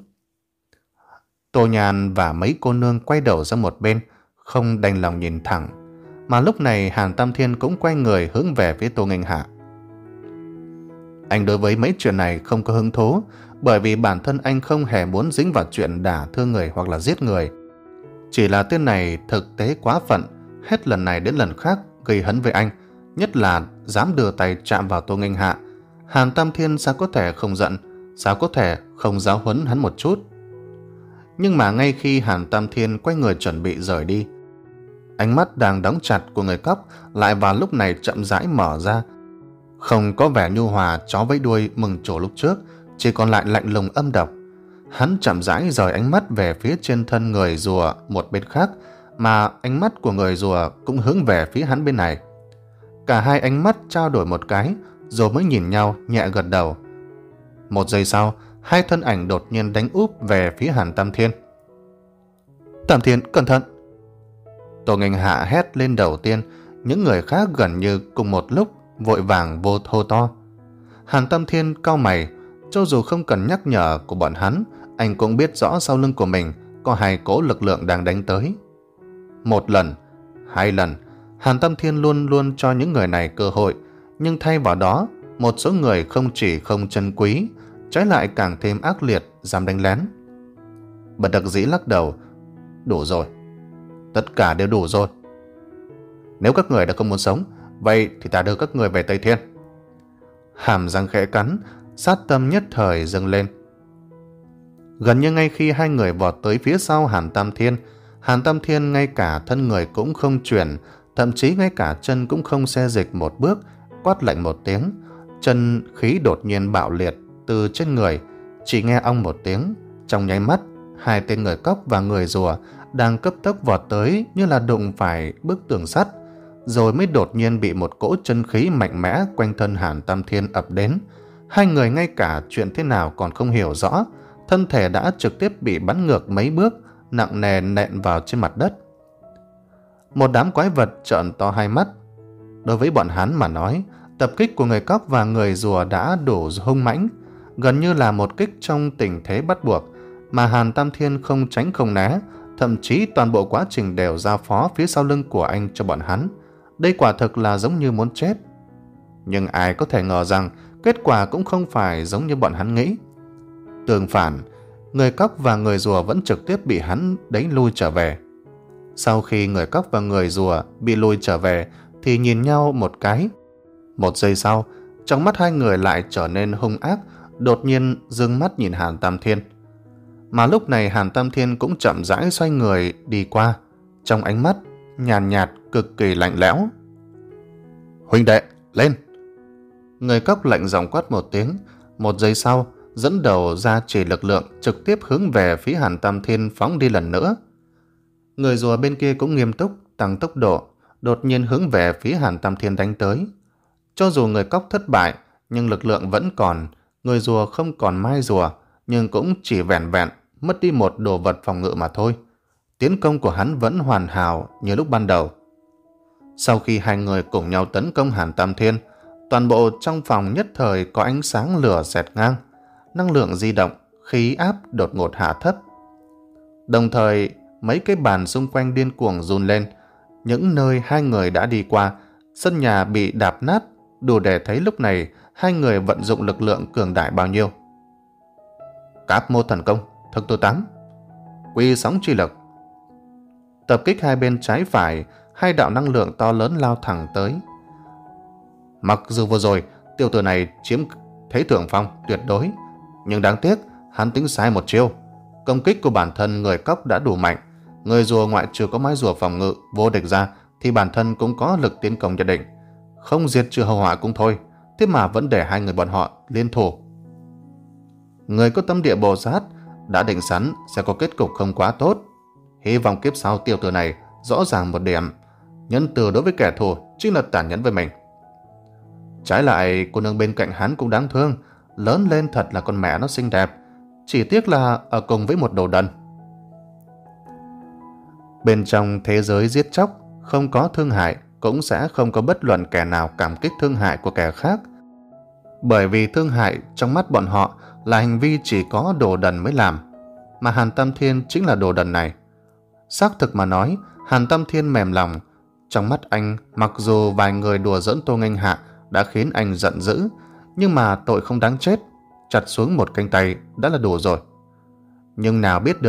Tô Nhàn và mấy cô nương quay đầu sang một bên, không đành lòng nhìn thẳng. Mà lúc này Hàn Tam Thiên cũng quay người hướng về phía Tô Nghênh Hạ. Anh đối với mấy chuyện này không có hứng thú, bởi vì bản thân anh không hề muốn dính vào chuyện đả thương người hoặc là giết người. Chỉ là tên này thực tế quá phận, hết lần này đến lần khác gây hấn với anh, nhất là dám đưa tay chạm vào Tô Nghênh Hạ. Hàn Tam Thiên sao có thể không giận, sao có thể không giáo huấn hắn một chút. Nhưng mà ngay khi Hàn Tam Thiên quay người chuẩn bị rời đi, ánh mắt đang đóng chặt của người cóc lại vào lúc này chậm rãi mở ra, không có vẻ nhu hòa chó với đuôi mừng trổ lúc trước, chỉ còn lại lạnh lùng âm độc. Hắn chậm rãi rời ánh mắt về phía trên thân người rùa một bên khác, mà ánh mắt của người rùa cũng hướng về phía hắn bên này. Cả hai ánh mắt trao đổi một cái, rồi mới nhìn nhau nhẹ gật đầu. Một giây sau, hai thân ảnh đột nhiên đánh úp về phía Hàn Tam Thiên. Tam Thiên, cẩn thận! Tô Nghênh Hạ hét lên đầu tiên, những người khác gần như cùng một lúc vội vàng vô hô to. Hàn Tam Thiên cau mày, cho dù không cần nhắc nhở của bọn hắn, anh cũng biết rõ sau lưng của mình có hai cỗ lực lượng đang đánh tới. Một lần, hai lần, Hàn Tam Thiên luôn luôn cho những người này cơ hội, nhưng thay vào đó, một số người không chỉ không trân quý, trái lại càng thêm ác liệt, dám đánh lén. Bất đắc dĩ lắc đầu, đủ rồi, tất cả đều đủ rồi. Nếu các người đã không muốn sống, vậy thì ta đưa các người về Tây Thiên. Hàm răng khẽ cắn, sát tâm nhất thời dâng lên. Gần như ngay khi hai người vọt tới phía sau Hàn Tam Thiên, Hàn Tam Thiên ngay cả thân người cũng không chuyển, thậm chí ngay cả chân cũng không xê dịch một bước, quát lạnh một tiếng, chân khí đột nhiên bạo liệt từ trên người, chỉ nghe ong một tiếng, trong nháy mắt, hai tên người cóc và người rùa đang cấp tốc vọt tới như là đụng phải bức tường sắt, rồi mới đột nhiên bị một cỗ chân khí mạnh mẽ quanh thân Hàn Tam Thiên ập đến. Hai người ngay cả chuyện thế nào còn không hiểu rõ, thân thể đã trực tiếp bị bắn ngược mấy bước, nặng nề nện vào trên mặt đất. Một đám quái vật trợn to hai mắt. Đối với bọn hắn mà nói, tập kích của người cóc và người rùa đã đủ hung mãnh, gần như là một kích trong tình thế bắt buộc, mà Hàn Tam Thiên không tránh không né, thậm chí toàn bộ quá trình đều giao phó phía sau lưng của anh cho bọn hắn. Đây quả thực là giống như muốn chết. Nhưng ai có thể ngờ rằng kết quả cũng không phải giống như bọn hắn nghĩ. Tương phản, người cóc và người rùa vẫn trực tiếp bị hắn đánh lui trở về. Sau khi người cóc và người rùa bị lui trở về thì nhìn nhau một cái. Một giây sau, trong mắt hai người lại trở nên hung ác, đột nhiên dương mắt nhìn Hàn Tam Thiên. Mà lúc này Hàn Tam Thiên cũng chậm rãi xoay người đi qua, trong ánh mắt nhàn nhạt, nhạt cực kỳ lạnh lẽo. Huynh đệ, lên! Người cóc lạnh giọng quát một tiếng, một giây sau dẫn đầu ra chỉ lực lượng trực tiếp hướng về phía Hàn Tam Thiên phóng đi lần nữa. Người rùa bên kia cũng nghiêm túc tăng tốc độ, đột nhiên hướng về phía Hàn Tam Thiên đánh tới. Cho dù người cóc thất bại, nhưng lực lượng vẫn còn. Người rùa không còn mai rùa, nhưng cũng chỉ vẹn vẹn mất đi một đồ vật phòng ngự mà thôi. Tiến công của hắn vẫn hoàn hảo như lúc ban đầu. Sau khi hai người cùng nhau tấn công Hàn Tam Thiên, toàn bộ trong phòng nhất thời có ánh sáng lửa xẹt ngang, năng lượng di động, khí áp đột ngột hạ thấp. Đồng thời, mấy cái bàn xung quanh điên cuồng run lên. Những nơi hai người đã đi qua, sân nhà bị đạp nát, đủ để thấy lúc này hai người vận dụng lực lượng cường đại bao nhiêu. Cáp mô thần công, thực tu tám, quy sóng chi lực. Tập kích hai bên trái phải, hai đạo năng lượng to lớn lao thẳng tới. Mặc dù vừa rồi tiểu tử này chiếm thế thượng phong tuyệt đối, nhưng đáng tiếc hắn tính sai một chiêu. Công kích của bản thân người cóc đã đủ mạnh, người rùa ngoại trừ có mái rùa phòng ngự vô địch ra thì bản thân cũng có lực tiến công nhất định, không diệt trừ hậu họa cũng thôi, thế mà vẫn để hai người bọn họ liên thủ. Người có tâm địa Bồ Sát đã định sẵn sẽ có kết cục không quá tốt. Hy vọng kiếp sau tiểu tử này rõ ràng một điểm, nhân từ đối với kẻ thù chính là tàn nhẫn với mình. Trái lại cô nương bên cạnh hắn cũng đáng thương, lớn lên thật là con mẹ nó xinh đẹp, chỉ tiếc là ở cùng với một đồ đần. Bên trong thế giới giết chóc, không có thương hại, cũng sẽ không có bất luận kẻ nào cảm kích thương hại của kẻ khác. Bởi vì thương hại trong mắt bọn họ là hành vi chỉ có đồ đần mới làm, mà Hàn Tam Thiên chính là đồ đần này. Xác thực mà nói, Hàn Tam Thiên mềm lòng. Trong mắt anh, mặc dù vài người đùa giỡn Tô Nghênh Hạ đã khiến anh giận dữ, nhưng mà tội không đáng chết, chặt xuống một cánh tay đã là đủ rồi. Nhưng nào biết được,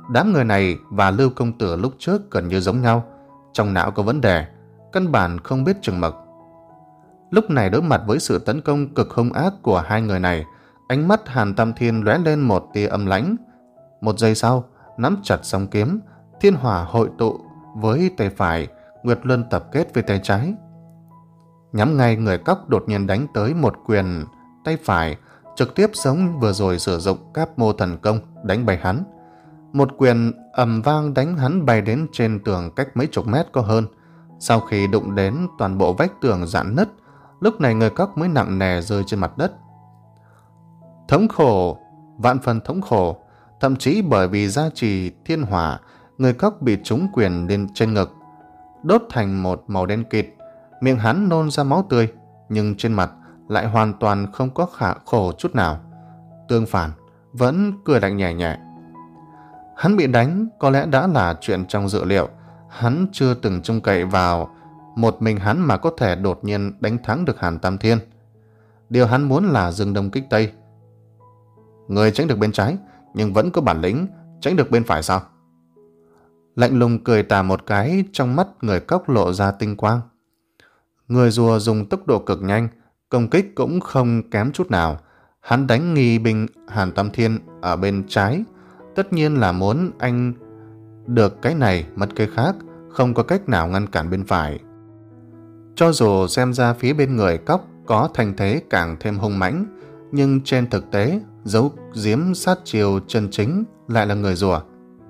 Đám người này và Lưu công tử lúc trước gần như giống nhau, trong não có vấn đề, căn bản không biết chừng mực. Lúc này đối mặt với sự tấn công cực hung ác của hai người này, ánh mắt Hàn Tam Thiên lóe lên một tia âm lãnh. Một giây sau, nắm chặt song kiếm, thiên hỏa hội tụ với tay phải, Nguyệt Luân tập kết với tay trái. Nhắm ngay người cóc đột nhiên đánh tới một quyền tay phải, trực tiếp giống vừa rồi sử dụng Cáp Mô Thần Công đánh bay hắn. Một quyền ầm vang đánh hắn bay đến trên tường cách mấy chục mét có hơn. Sau khi đụng đến, toàn bộ vách tường rạn nứt, lúc này người cóc mới nặng nề rơi trên mặt đất. Thống khổ, vạn phần thống khổ, thậm chí bởi vì gia trì thiên hỏa, người cóc bị trúng quyền lên trên ngực, đốt thành một màu đen kịt, miệng hắn nôn ra máu tươi, nhưng trên mặt lại hoàn toàn không có khả khổ chút nào. Tương phản, vẫn cười lạnh nhẹ nhẹ. Hắn bị đánh có lẽ đã là chuyện trong dự liệu, hắn chưa từng trông cậy vào một mình hắn mà có thể đột nhiên đánh thắng được Hàn Tam Thiên. Điều hắn muốn là dừng đông kích tây. Người tránh được bên trái, nhưng vẫn có bản lĩnh tránh được bên phải sao? Lạnh lùng cười tà một cái, trong mắt người cóc lộ ra tinh quang. Người rùa dùng tốc độ cực nhanh, công kích cũng không kém chút nào. Hắn đánh nghi binh Hàn Tam Thiên ở bên trái, tất nhiên là muốn anh được cái này mất cái khác, không có cách nào ngăn cản bên phải. Cho dù xem ra phía bên người cóc có thành thế càng thêm hung mãnh, nhưng trên thực tế, giấu giếm sát chiều chân chính lại là người rùa.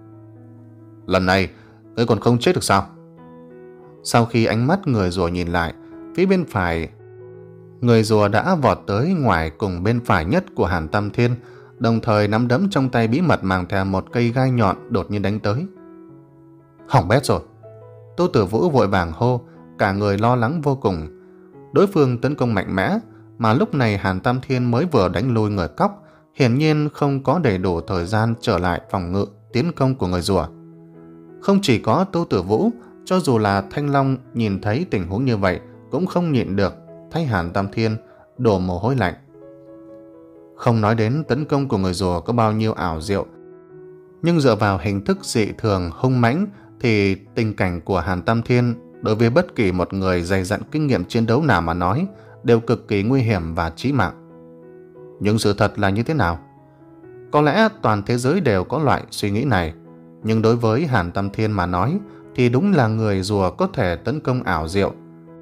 Lần này, ngươi còn không chết được sao? Sau khi ánh mắt người rùa nhìn lại, phía bên phải, người rùa đã vọt tới ngoài cùng bên phải nhất của Hàn Tam Thiên, đồng thời nắm đấm trong tay bí mật mang theo một cây gai nhọn đột nhiên đánh tới. Hỏng bét rồi! Tô Tử Vũ vội vàng hô, cả người lo lắng vô cùng. Đối phương tấn công mạnh mẽ, mà lúc này Hàn Tam Thiên mới vừa đánh lui người cóc, hiển nhiên không có đầy đủ thời gian trở lại phòng ngự tiến công của người rùa. Không chỉ có Tô Tử Vũ, cho dù là Thanh Long nhìn thấy tình huống như vậy cũng không nhịn được thấy Hàn Tam Thiên đổ mồ hôi lạnh. Không nói đến tấn công của người rùa có bao nhiêu ảo diệu, nhưng dựa vào hình thức dị thường hung mãnh thì tình cảnh của Hàn Tam Thiên đối với bất kỳ một người dày dặn kinh nghiệm chiến đấu nào mà nói đều cực kỳ nguy hiểm và chí mạng. Nhưng sự thật là như thế nào? Có lẽ toàn thế giới đều có loại suy nghĩ này, nhưng đối với Hàn Tam Thiên mà nói thì đúng là người rùa có thể tấn công ảo diệu.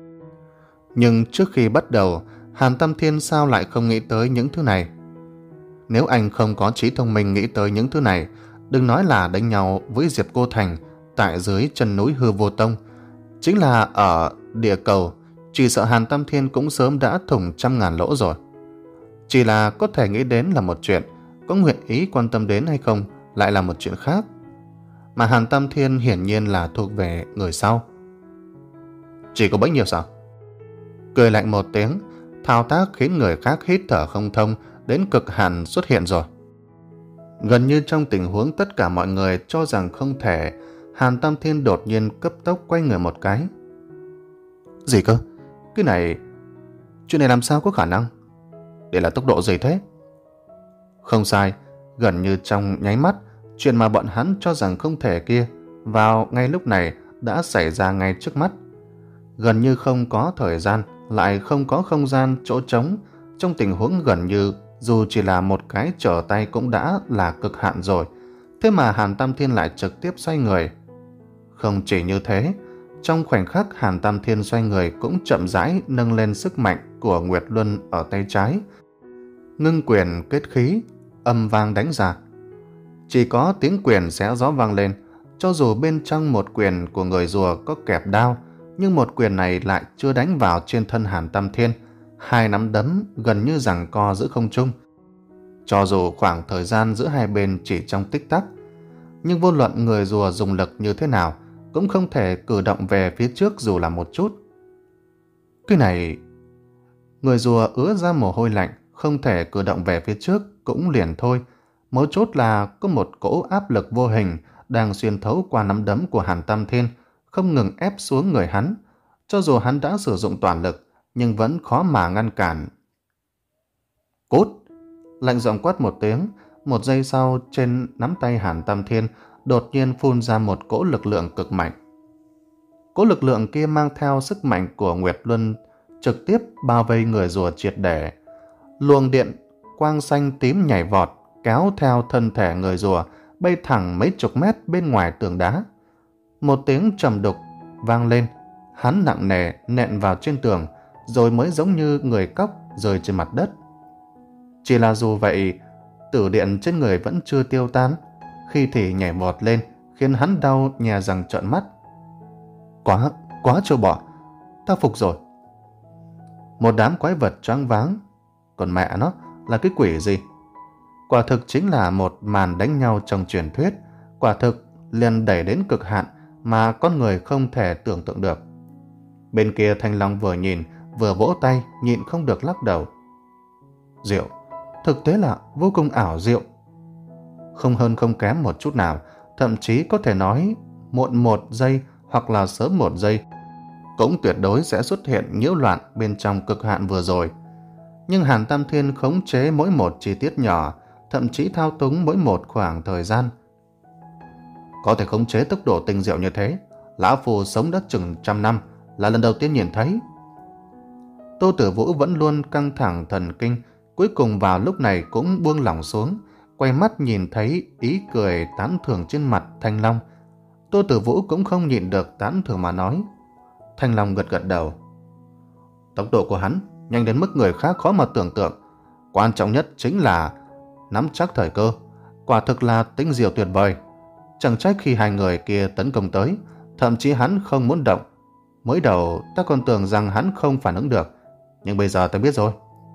Nhưng trước khi bắt đầu, Hàn Tam Thiên sao lại không nghĩ tới những thứ này? Nếu anh không có trí thông minh nghĩ tới những thứ này, đừng nói là đánh nhau với Diệp Cô Thành tại dưới chân núi Hư Vô Tông, chính là ở địa cầu, chỉ sợ Hàn Tam Thiên cũng sớm đã thủng trăm ngàn lỗ rồi. Chỉ là có thể nghĩ đến là một chuyện, có nguyện ý quan tâm đến hay không lại là một chuyện khác. Mà Hàn Tam Thiên hiển nhiên là thuộc về người sau. Chỉ có bấy nhiêu sao? Cười lạnh một tiếng, thao tác khiến người khác hít thở không thông đến cực hạn xuất hiện rồi. Gần như trong tình huống tất cả mọi người cho rằng không thể, Hàn Tam Thiên đột nhiên cấp tốc quay người một cái. Gì cơ? Cái này... Chuyện này làm sao có khả năng? Đây là tốc độ gì thế? Không sai, gần như trong nháy mắt, chuyện mà bọn hắn cho rằng không thể kia vào ngay lúc này đã xảy ra ngay trước mắt. Gần như không có thời gian, lại không có không gian chỗ trống, trong tình huống gần như dù chỉ là một cái trở tay cũng đã là cực hạn rồi. Thế mà Hàn Tam Thiên lại trực tiếp xoay người. Không chỉ như thế, trong khoảnh khắc Hàn Tam Thiên xoay người cũng chậm rãi nâng lên sức mạnh của Nguyệt Luân ở tay trái. Ngưng quyền kết khí, âm vang đánh ra. Chỉ có tiếng quyền xé gió vang lên, cho dù bên trong một quyền của người rùa có kẹp đao, nhưng một quyền này lại chưa đánh vào trên thân Hàn Tam Thiên. Hai nắm đấm gần như giằng co giữa không trung. Cho dù khoảng thời gian giữa hai bên chỉ trong tích tắc, nhưng vô luận người rùa dùng lực như thế nào cũng không thể cử động về phía trước dù là một chút. Cái này... Người rùa ứa ra mồ hôi lạnh, không thể cử động về phía trước cũng liền thôi. Mấu chốt là có một cỗ áp lực vô hình đang xuyên thấu qua nắm đấm của Hàn Tam Thiên, không ngừng ép xuống người hắn. Cho dù hắn đã sử dụng toàn lực, nhưng vẫn khó mà ngăn cản. Cút! Lạnh giọng quát một tiếng, một giây sau trên nắm tay Hàn Tam Thiên đột nhiên phun ra một cỗ lực lượng cực mạnh. Cỗ lực lượng kia mang theo sức mạnh của Nguyệt Luân trực tiếp bao vây người rùa triệt để. Luồng điện quang xanh tím nhảy vọt, kéo theo thân thể người rùa bay thẳng mấy chục mét bên ngoài tường đá. Một tiếng trầm đục vang lên, hắn nặng nề nện vào trên tường, rồi mới giống như người cóc rơi trên mặt đất. Chỉ là dù vậy, tử điện trên người vẫn chưa tiêu tan, khi thì nhảy vọt lên, khiến hắn đau nhè răng trợn mắt. Quá, quá trâu bò, ta phục rồi. Một đám quái vật choáng váng, còn mẹ nó là cái quỷ gì? Quả thực chính là một màn đánh nhau trong truyền thuyết, quả thực liền đẩy đến cực hạn mà con người không thể tưởng tượng được. Bên kia Thanh Long vừa nhìn vừa vỗ tay, nhịn không được lắc đầu. Diệu, thực tế là vô cùng ảo diệu. Không hơn không kém một chút nào, thậm chí có thể nói muộn một giây hoặc là sớm một giây cũng tuyệt đối sẽ xuất hiện nhiễu loạn bên trong cực hạn vừa rồi. Nhưng Hàn Tam Thiên khống chế mỗi một chi tiết nhỏ, thậm chí thao túng mỗi một khoảng thời gian. Có thể khống chế tốc độ tinh diệu như thế, lão phù sống đất chừng trăm năm là lần đầu tiên nhìn thấy. Tô Tử Vũ vẫn luôn căng thẳng thần kinh, cuối cùng vào lúc này cũng buông lỏng xuống, quay mắt nhìn thấy ý cười tán thưởng trên mặt Thanh Long. Tô Tử Vũ cũng không nhịn được tán thưởng mà nói. Thanh Long gật gật đầu. Tốc độ của hắn nhanh đến mức người khác khó mà tưởng tượng. Quan trọng nhất chính là nắm chắc thời cơ, quả thực là tinh diệu tuyệt vời. Chẳng trách khi hai người kia tấn công tới, thậm chí hắn không muốn động. Mới đầu ta còn tưởng rằng hắn không phản ứng được, nhưng bây giờ ta biết rồi.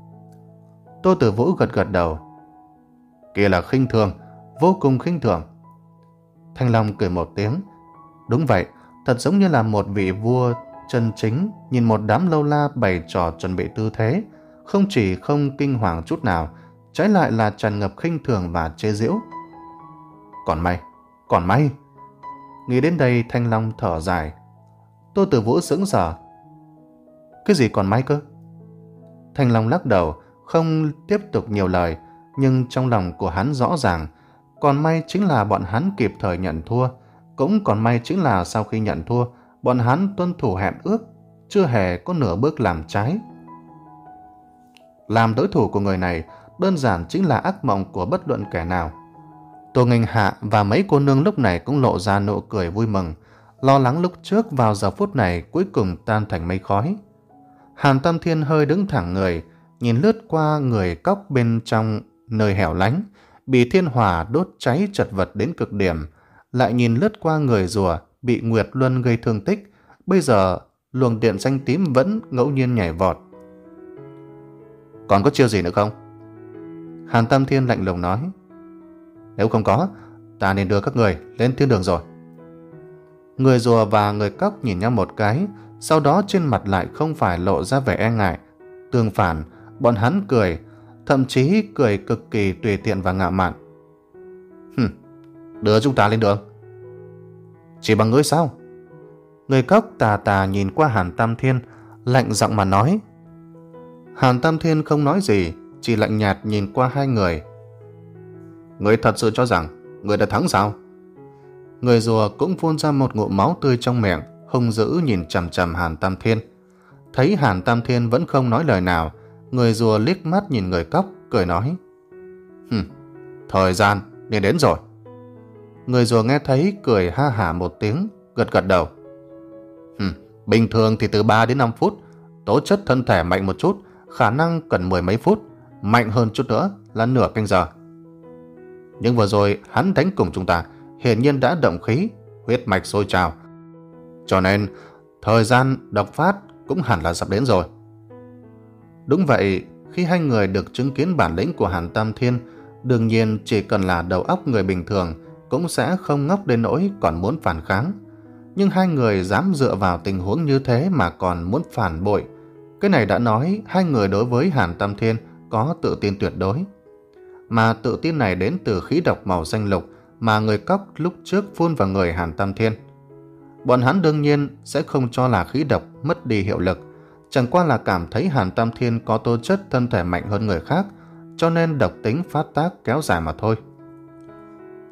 Tô Tử Vũ gật gật đầu. Kia là khinh thường, vô cùng khinh thường. Thanh Long cười một tiếng. Đúng vậy, thật giống như là một vị vua chân chính nhìn một đám lâu la bày trò chuẩn bị tư thế, không chỉ không kinh hoàng chút nào, trái lại là tràn ngập khinh thường và chế giễu. Còn may, còn may. Nghĩ đến đây Thanh Long thở dài. Tô Tử Vũ sững sờ. Cái gì còn may cơ? Thanh Long lắc đầu, không tiếp tục nhiều lời, nhưng trong lòng của hắn rõ ràng, còn may chính là bọn hắn kịp thời nhận thua, cũng còn may chính là sau khi nhận thua, bọn hắn tuân thủ hẹn ước, chưa hề có nửa bước làm trái. Làm đối thủ của người này đơn giản chính là ác mộng của bất luận kẻ nào. Tô Nghênh Hạ và mấy cô nương lúc này cũng lộ ra nụ cười vui mừng, lo lắng lúc trước vào giờ phút này cuối cùng tan thành mây khói. Hàn Tam Thiên hơi đứng thẳng người, nhìn lướt qua người cóc bên trong nơi hẻo lánh, bị thiên hỏa đốt cháy chật vật đến cực điểm, lại nhìn lướt qua người rùa bị Nguyệt Luân gây thương tích, bây giờ luồng điện xanh tím vẫn ngẫu nhiên nhảy vọt. Còn có chiêu gì nữa không? Hàn Tam Thiên lạnh lùng nói. Nếu không có, ta nên đưa các người lên thiên đường rồi. Người rùa và người cóc nhìn nhau một cái, sau đó trên mặt lại không phải lộ ra vẻ e ngại. Tương phản, bọn hắn cười, thậm chí cười cực kỳ tùy tiện và ngạo mạn. Hừm, đưa chúng ta lên đường. Chỉ bằng ngươi sao? Người cóc tà tà nhìn qua Hàn Tam Thiên, lạnh giọng mà nói. Hàn Tam Thiên không nói gì, chỉ lạnh nhạt nhìn qua hai người. Ngươi thật sự cho rằng ngươi đã thắng sao? Người rùa cũng phun ra một ngụm máu tươi trong miệng, hung dữ nhìn chằm chằm Hàn Tam Thiên. Thấy Hàn Tam Thiên vẫn không nói lời nào, người rùa liếc mắt nhìn người cóc, cười nói. Hừm, thời gian nên đến rồi. Người rùa nghe thấy cười ha hả một tiếng, gật gật đầu. Hừm, bình thường thì từ ba đến năm phút, tố chất thân thể mạnh một chút, khả năng cần mười mấy phút, mạnh hơn chút nữa là nửa canh giờ. Nhưng vừa rồi hắn đánh cùng chúng ta, hiển nhiên đã động khí, huyết mạch sôi trào. Cho nên, thời gian độc phát cũng hẳn là sắp đến rồi. Đúng vậy, khi hai người được chứng kiến bản lĩnh của Hàn Tam Thiên, đương nhiên chỉ cần là đầu óc người bình thường cũng sẽ không ngốc đến nỗi còn muốn phản kháng. Nhưng hai người dám dựa vào tình huống như thế mà còn muốn phản bội. Cái này đã nói hai người đối với Hàn Tam Thiên có tự tin tuyệt đối. Mà tự tin này đến từ khí độc màu xanh lục mà người cóc lúc trước phun vào người Hàn Tam Thiên. Bọn hắn đương nhiên sẽ không cho là khí độc mất đi hiệu lực, chẳng qua là cảm thấy Hàn Tam Thiên có tố chất thân thể mạnh hơn người khác, cho nên độc tính phát tác kéo dài mà thôi.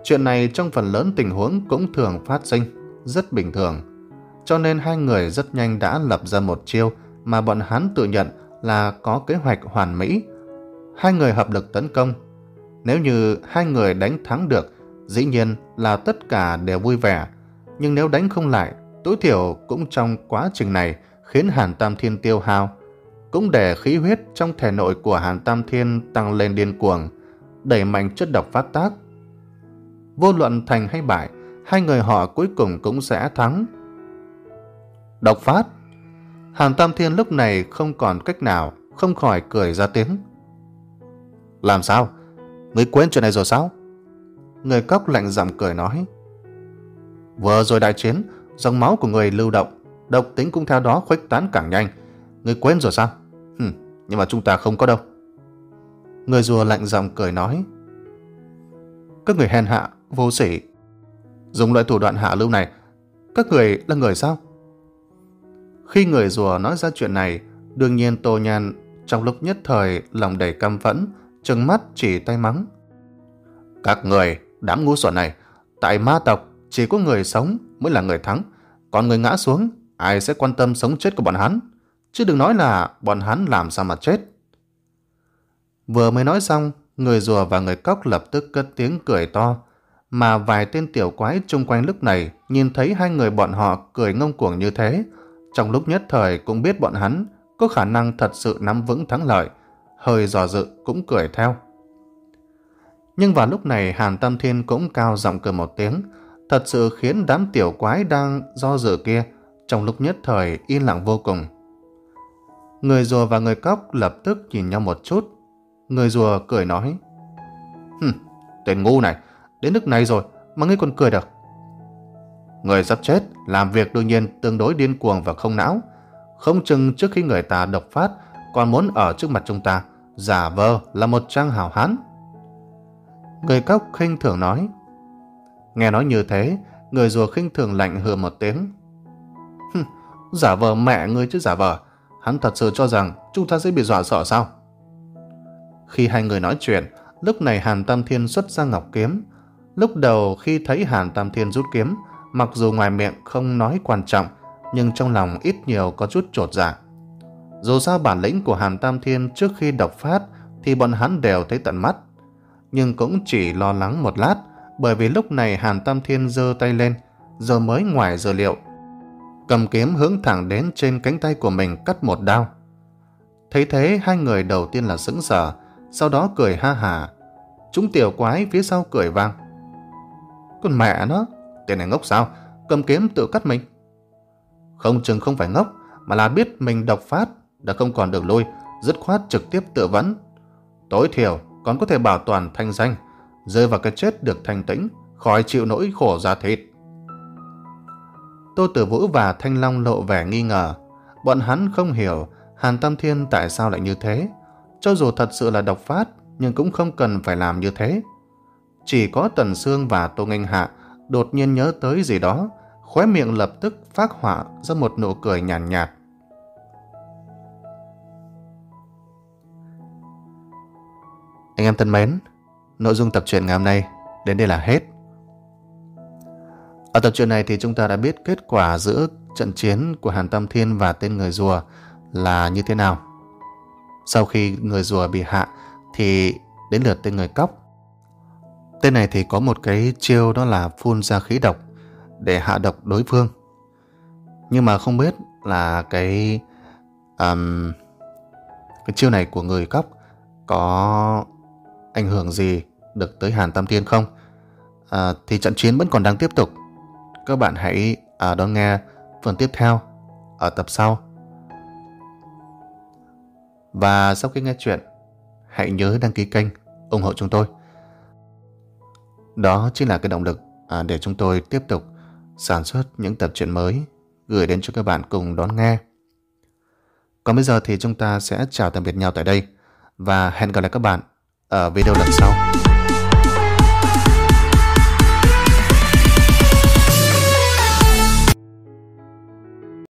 Chuyện này trong phần lớn tình huống cũng thường phát sinh, rất bình thường. Cho nên hai người rất nhanh đã lập ra một chiêu mà bọn hắn tự nhận là có kế hoạch hoàn mỹ. Hai người hợp lực tấn công. Nếu như hai người đánh thắng được, dĩ nhiên là tất cả đều vui vẻ. Nhưng nếu đánh không lại, tối thiểu cũng trong quá trình này khiến Hàn Tam Thiên tiêu hao, cũng để khí huyết trong thể nội của Hàn Tam Thiên tăng lên điên cuồng, đẩy mạnh chất độc phát tác. Vô luận thành hay bại, hai người họ cuối cùng cũng sẽ thắng. Độc phát. Hàn Tam Thiên lúc này không còn cách nào, không khỏi cười ra tiếng. Làm sao? Ngươi quên chuyện này rồi sao? Người cóc lạnh giọng cười nói. Vừa rồi đại chiến, dòng máu của người lưu động, độc tính cũng theo đó khuếch tán càng nhanh. Ngươi quên rồi sao? Hừm, nhưng mà chúng ta không có đâu. Người rùa lạnh giọng cười nói. Các người hèn hạ, vô sỉ, dùng loại thủ đoạn hạ lưu này, các người là người sao? Khi người rùa nói ra chuyện này, đương nhiên Tô Nhan trong lúc nhất thời lòng đầy căm phẫn, trừng mắt chỉ tay mắng. Các người, đám ngu xuẩn này, tại ma tộc chỉ có người sống mới là người thắng, còn người ngã xuống, ai sẽ quan tâm sống chết của bọn hắn? Chứ đừng nói là bọn hắn làm sao mà chết. Vừa mới nói xong, người rùa và người cóc lập tức cất tiếng cười to, mà vài tên tiểu quái chung quanh lúc này nhìn thấy hai người bọn họ cười ngông cuồng như thế, trong lúc nhất thời cũng biết bọn hắn có khả năng thật sự nắm vững thắng lợi, hơi dò dự cũng cười theo. Nhưng vào lúc này Hàn Tam Thiên cũng cao giọng cười một tiếng, thật sự khiến đám tiểu quái đang do dự kia trong lúc nhất thời yên lặng vô cùng. Người rùa và người cóc lập tức nhìn nhau một chút. Người rùa cười nói. Hừm, tên ngu này, đến nước này rồi mà ngươi còn cười được. Người sắp chết, làm việc đương nhiên tương đối điên cuồng và không não. Không chừng trước khi người ta độc phát còn muốn ở trước mặt chúng ta giả vờ là một trang hào hán. Người cóc khinh thường nói. Nghe nói như thế, người rùa khinh thường lạnh hừ một tiếng. Hừm, giả vờ mẹ ngươi chứ giả vờ. Hắn thật sự cho rằng chúng ta sẽ bị dọa sợ sao? Khi hai người nói chuyện, lúc này Hàn Tam Thiên xuất ra ngọc kiếm. Lúc đầu khi thấy Hàn Tam Thiên rút kiếm, mặc dù ngoài miệng không nói quan trọng, nhưng trong lòng ít nhiều có chút chột dạ. Dù sao bản lĩnh của Hàn Tam Thiên trước khi độc phát thì bọn hắn đều thấy tận mắt, nhưng cũng chỉ lo lắng một lát, bởi vì lúc này Hàn Tam Thiên giơ tay lên, giờ mới ngoài dự liệu, cầm kiếm hướng thẳng đến trên cánh tay của mình cắt một đao. Thấy thế hai người đầu tiên là sững sờ, sau đó cười ha hả. Chúng tiểu quái phía sau cười vang. Con mẹ nó, tên này ngốc sao, cầm kiếm tự cắt mình. Không chừng không phải ngốc, mà là biết mình độc phát, đã không còn đường lui, dứt khoát trực tiếp tự vẫn. Tối thiểu còn có thể bảo toàn thanh danh, rơi vào cái chết được thanh tĩnh, khỏi chịu nỗi khổ da thịt. Tô Tử Vũ và Thanh Long lộ vẻ nghi ngờ. Bọn hắn không hiểu Hàn Tam Thiên tại sao lại như thế. Cho dù thật sự là độc phát, nhưng cũng không cần phải làm như thế. Chỉ có Tần Sương và Tô Nghênh Hạ đột nhiên nhớ tới gì đó, khóe miệng lập tức phác họa ra một nụ cười nhàn nhạt, nhạt. Anh em thân mến, nội dung tập truyện ngày hôm nay đến đây là hết. Ở tập truyện này thì chúng ta đã biết kết quả giữa trận chiến của Hàn Tam Thiên và tên người rùa là như thế nào. Sau khi người rùa bị hạ thì đến lượt tên người cóc. Tên này thì có một cái chiêu, đó là phun ra khí độc để hạ độc đối phương. Nhưng mà không biết là cái um, cái chiêu này của người cóc có ảnh hưởng gì được tới Hàn Tam Thiên không? À, thì trận chiến vẫn còn đang tiếp tục. Các bạn hãy à, đón nghe phần tiếp theo ở tập sau. Và sau khi nghe chuyện, hãy nhớ đăng ký kênh ủng hộ chúng tôi. Đó chính là cái động lực à, để chúng tôi tiếp tục sản xuất những tập truyện mới gửi đến cho các bạn cùng đón nghe. Còn bây giờ thì chúng ta sẽ chào tạm biệt nhau tại đây và hẹn gặp lại các bạn ở video lần sau.